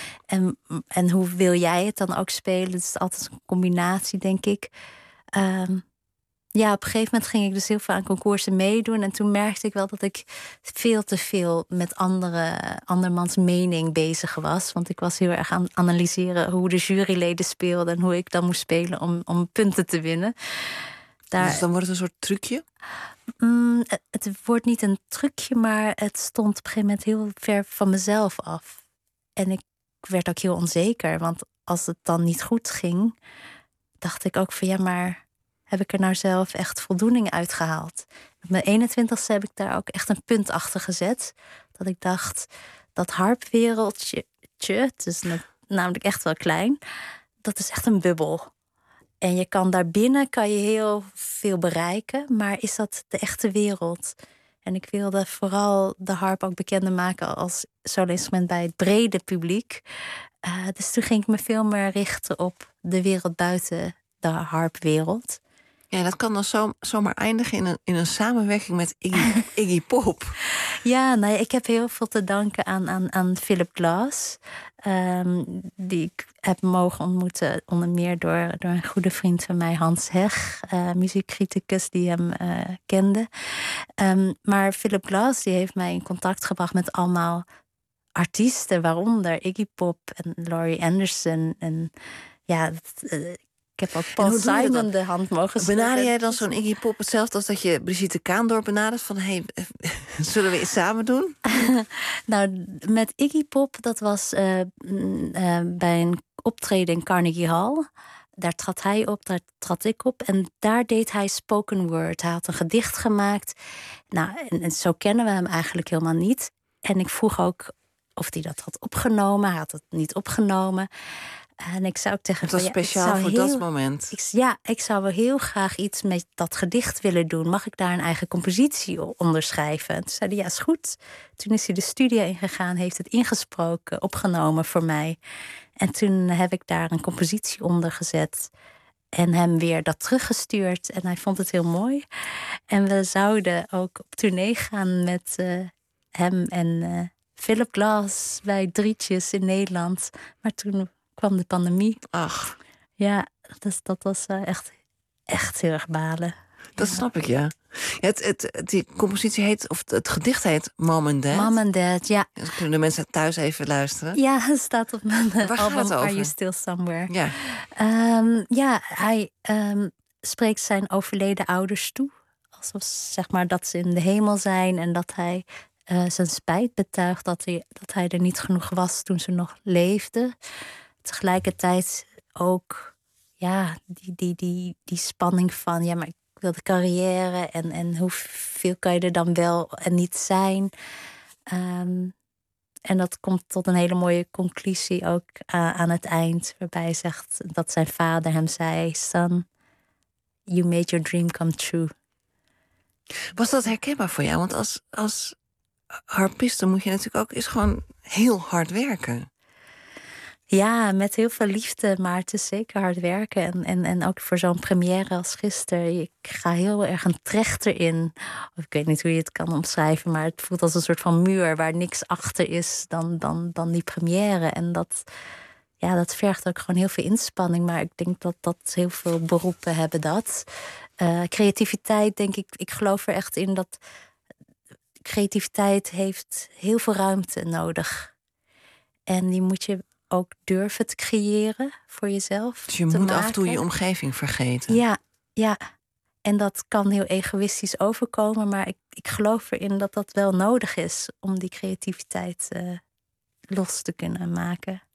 en hoe wil jij het dan ook spelen. Het is altijd een combinatie, denk ik. Op een gegeven moment ging ik dus heel veel aan concoursen meedoen. En toen merkte ik wel dat ik veel te veel met andermans mening bezig was. Want ik was heel erg aan het analyseren hoe de juryleden speelden en hoe ik dan moest spelen om punten te winnen. Dus dan wordt het een soort trucje? Het wordt niet een trucje, maar het stond op een gegeven moment heel ver van mezelf af. En ik werd ook heel onzeker, want als het dan niet goed ging, dacht ik ook van maar heb ik er nou zelf echt voldoening uit gehaald? Op mijn 21ste heb ik daar ook echt een punt achter gezet. Dat ik dacht, dat harpwereldje, het is namelijk echt wel klein, dat is echt een bubbel. En je kan daarbinnen heel veel bereiken, maar is dat de echte wereld? En ik wilde vooral de harp ook bekender maken als solo-instrument bij het brede publiek. Dus toen ging ik me veel meer richten op de wereld buiten de harpwereld. Ja, dat kan dan zomaar eindigen in een samenwerking met Iggy Pop. Ja, ik heb heel veel te danken aan Philip Glass. Die ik heb mogen ontmoeten, onder meer door een goede vriend van mij, Hans Heg, muziekcriticus die hem kende. Maar Philip Glass die heeft mij in contact gebracht met allemaal artiesten, waaronder Iggy Pop en Laurie Anderson. En ik heb ook Paul Simon de hand mogen schudden. Benader jij dan zo'n Iggy Pop hetzelfde als dat je Brigitte Kaandorp benadert? Van, zullen we iets samen doen? Nou, met Iggy Pop, dat was bij een optreden in Carnegie Hall. Daar trad hij op, daar trad ik op. En daar deed hij spoken word. Hij had een gedicht gemaakt. Nou, en zo kennen we hem eigenlijk helemaal niet. En ik vroeg ook of hij dat had opgenomen. Hij had het niet opgenomen. En ik zou ook tegen het was speciaal voor dat moment. Ik zou wel heel graag iets met dat gedicht willen doen. Mag ik daar een eigen compositie onder schrijven? En toen zei hij, ja, is goed. Toen is hij de studio ingegaan, heeft het ingesproken, opgenomen voor mij. En toen heb ik daar een compositie onder gezet. En hem weer dat teruggestuurd. En hij vond het heel mooi. En we zouden ook op tournee gaan met hem en Philip Glass bij Drietjes in Nederland. Maar toen kwam de pandemie. Ach. Ja, dat was echt heel erg balen. Dat snap ik, ja. Die compositie heet, of het gedicht heet Mom and Dad. Mom and Dad, ja. Dus kunnen de mensen thuis even luisteren? Ja, het staat op mijn album Are You Still Somewhere. Ja. Hij spreekt zijn overleden ouders toe. Alsof zeg maar dat ze in de hemel zijn en dat hij zijn spijt betuigt dat hij er niet genoeg was toen ze nog leefden. Tegelijkertijd ook die spanning van maar ik wil de carrière en hoeveel kan je er dan wel en niet zijn. En dat komt tot een hele mooie conclusie ook aan het eind, waarbij hij zegt dat zijn vader hem zei: Son, you made your dream come true. Was dat herkenbaar voor jou? Want als harpiste moet je natuurlijk ook eens gewoon heel hard werken. Ja, met heel veel liefde, maar het is zeker hard werken. En ook voor zo'n première als gisteren. Ik ga heel erg een trechter in. Of ik weet niet hoe je het kan omschrijven, maar het voelt als een soort van muur waar niks achter is dan die première. En dat vergt ook gewoon heel veel inspanning. Maar ik denk dat heel veel beroepen hebben dat. Creativiteit, denk ik. Ik geloof er echt in dat creativiteit heeft heel veel ruimte nodig. En die moet je ook durven te creëren voor jezelf. Dus je moet af en toe je omgeving vergeten. Ja. En dat kan heel egoïstisch overkomen, maar ik geloof erin dat dat wel nodig is om die creativiteit los te kunnen maken.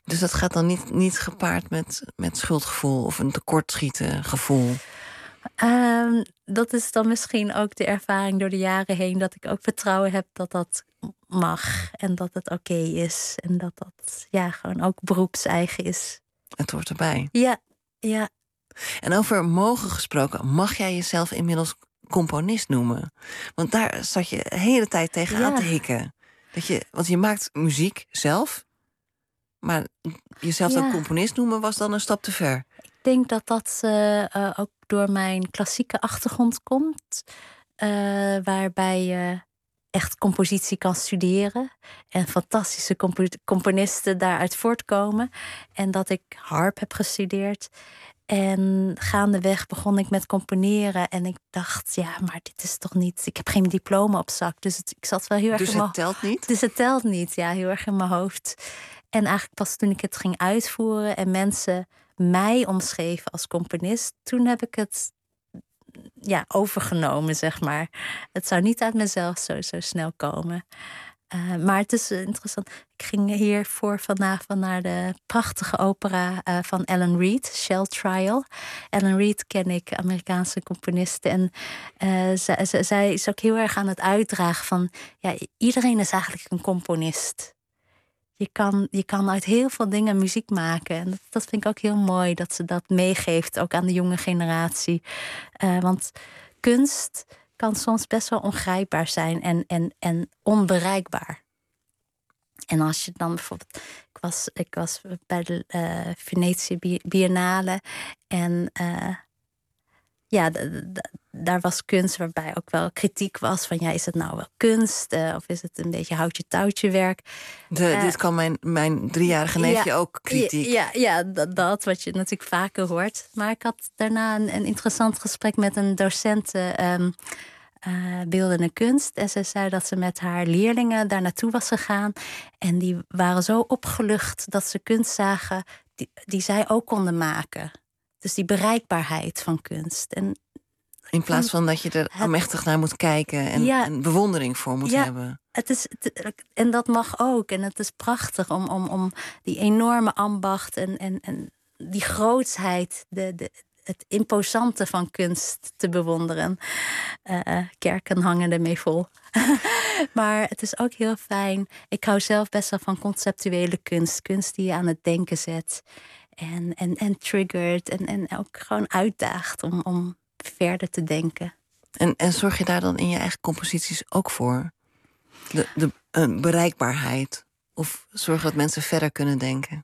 Dus dat gaat dan niet gepaard met schuldgevoel of een tekortschieten gevoel? Dat is dan misschien ook de ervaring door de jaren heen, dat ik ook vertrouwen heb dat dat mag en dat het oké is. En dat gewoon ook beroepseigen is. Het hoort erbij. Ja. En over mogen gesproken, mag jij jezelf inmiddels componist noemen? Want daar zat je de hele tijd tegenaan te hikken. Want je maakt muziek zelf, maar jezelf dan componist noemen was dan een stap te ver. Ik denk dat ook door mijn klassieke achtergrond komt, waarbij je echt compositie kan studeren en fantastische componisten daaruit voortkomen. En dat ik harp heb gestudeerd. En gaandeweg begon ik met componeren. En ik dacht, maar dit is toch niet... Ik heb geen diploma op zak. Dus ik zat wel heel erg in mijn... Dus het telt niet? Dus het telt niet, heel erg in mijn hoofd. En eigenlijk pas toen ik het ging uitvoeren en mensen mij omschreven als componist, toen heb ik het overgenomen, zeg maar. Het zou niet uit mezelf zo snel komen. Maar het is interessant. Ik ging hiervoor vanavond naar de prachtige opera van Ellen Reed, Shell Trial. Ellen Reed ken ik, Amerikaanse componiste. En zij is ook heel erg aan het uitdragen van... iedereen is eigenlijk een componist. Je kan uit heel veel dingen muziek maken. En dat vind ik ook heel mooi, dat ze dat meegeeft, ook aan de jonge generatie. Want kunst kan soms best wel ongrijpbaar zijn en onbereikbaar. En als je dan bijvoorbeeld... Ik was bij de Venetië Biennale en daar was kunst waarbij ook wel kritiek was van is het nou wel kunst of is het een beetje houtje-touwtje werk? Dit kan mijn 3-jarige neefje ook kritiek. Dat wat je natuurlijk vaker hoort. Maar ik had daarna een interessant gesprek met een docent beeldende kunst. En ze zei dat ze met haar leerlingen daar naartoe was gegaan. En die waren zo opgelucht dat ze kunst zagen die zij ook konden maken. Dus die bereikbaarheid van kunst. En in plaats van dat je er almachtig naar moet kijken en een bewondering voor moet hebben. En dat mag ook. En het is prachtig om die enorme ambacht en die grootsheid, het imposante van kunst te bewonderen. Kerken hangen ermee vol. Maar het is ook heel fijn. Ik hou zelf best wel van conceptuele kunst. Kunst die je aan het denken zet. En triggert. En ook gewoon uitdaagt om verder te denken. En zorg je daar dan in je eigen composities ook voor? De bereikbaarheid? Of zorg dat mensen verder kunnen denken?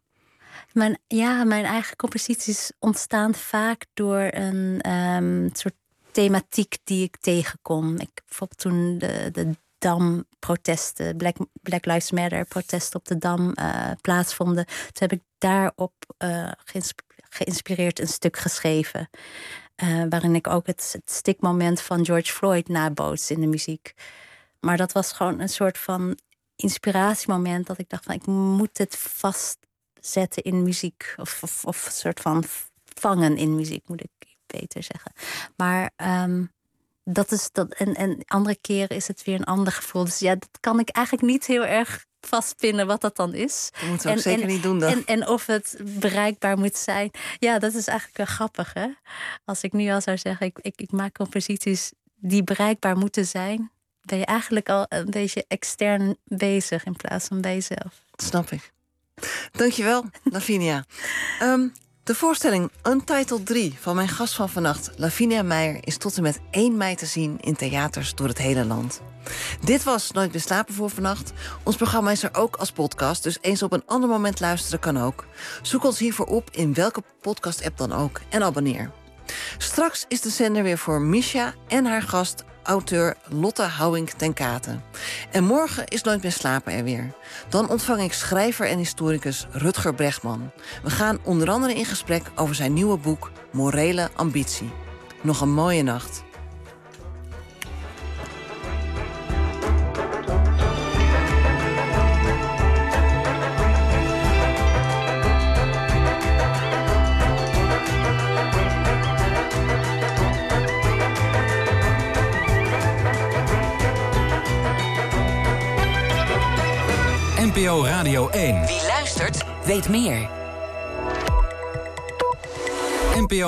Mijn eigen composities ontstaan vaak door een soort thematiek die ik tegenkom. Bijvoorbeeld toen de Dam-protesten, Black Lives Matter protesten op de Dam plaatsvonden. Toen heb ik daarop geïnspireerd een stuk geschreven. Waarin ik ook het stikmoment van George Floyd naboots in de muziek. Maar dat was gewoon een soort van inspiratiemoment dat ik dacht van ik moet het vastzetten in muziek. Of een soort van vangen in muziek, moet ik beter zeggen. Maar dat is dat. En andere keren is het weer een ander gevoel. Dus dat kan ik eigenlijk niet heel erg vastpinnen wat dat dan is. Dat moeten we ook zeker niet doen dan. En of het bereikbaar moet zijn. Ja, dat is eigenlijk wel grappig, hè? Als ik nu al zou zeggen, ik maak composities die bereikbaar moeten zijn, ben je eigenlijk al een beetje extern bezig in plaats van bij jezelf. Dat snap ik. Dankjewel, Lavinia. De voorstelling Untitled 3 van mijn gast van vannacht, Lavinia Meijer, is tot en met 1 mei te zien in theaters door het hele land. Dit was Nooit meer slapen voor vannacht. Ons programma is er ook als podcast, dus eens op een ander moment luisteren kan ook. Zoek ons hiervoor op in welke podcast-app dan ook en abonneer. Straks is de zender weer voor Misha en haar gast, auteur Lotte Houwink ten Kate. En morgen is Nooit meer slapen er weer. Dan ontvang ik schrijver en historicus Rutger Bregman. We gaan onder andere in gesprek over zijn nieuwe boek Morele Ambitie. Nog een mooie nacht. NPO Radio 1. Wie luistert, Weet meer. NPO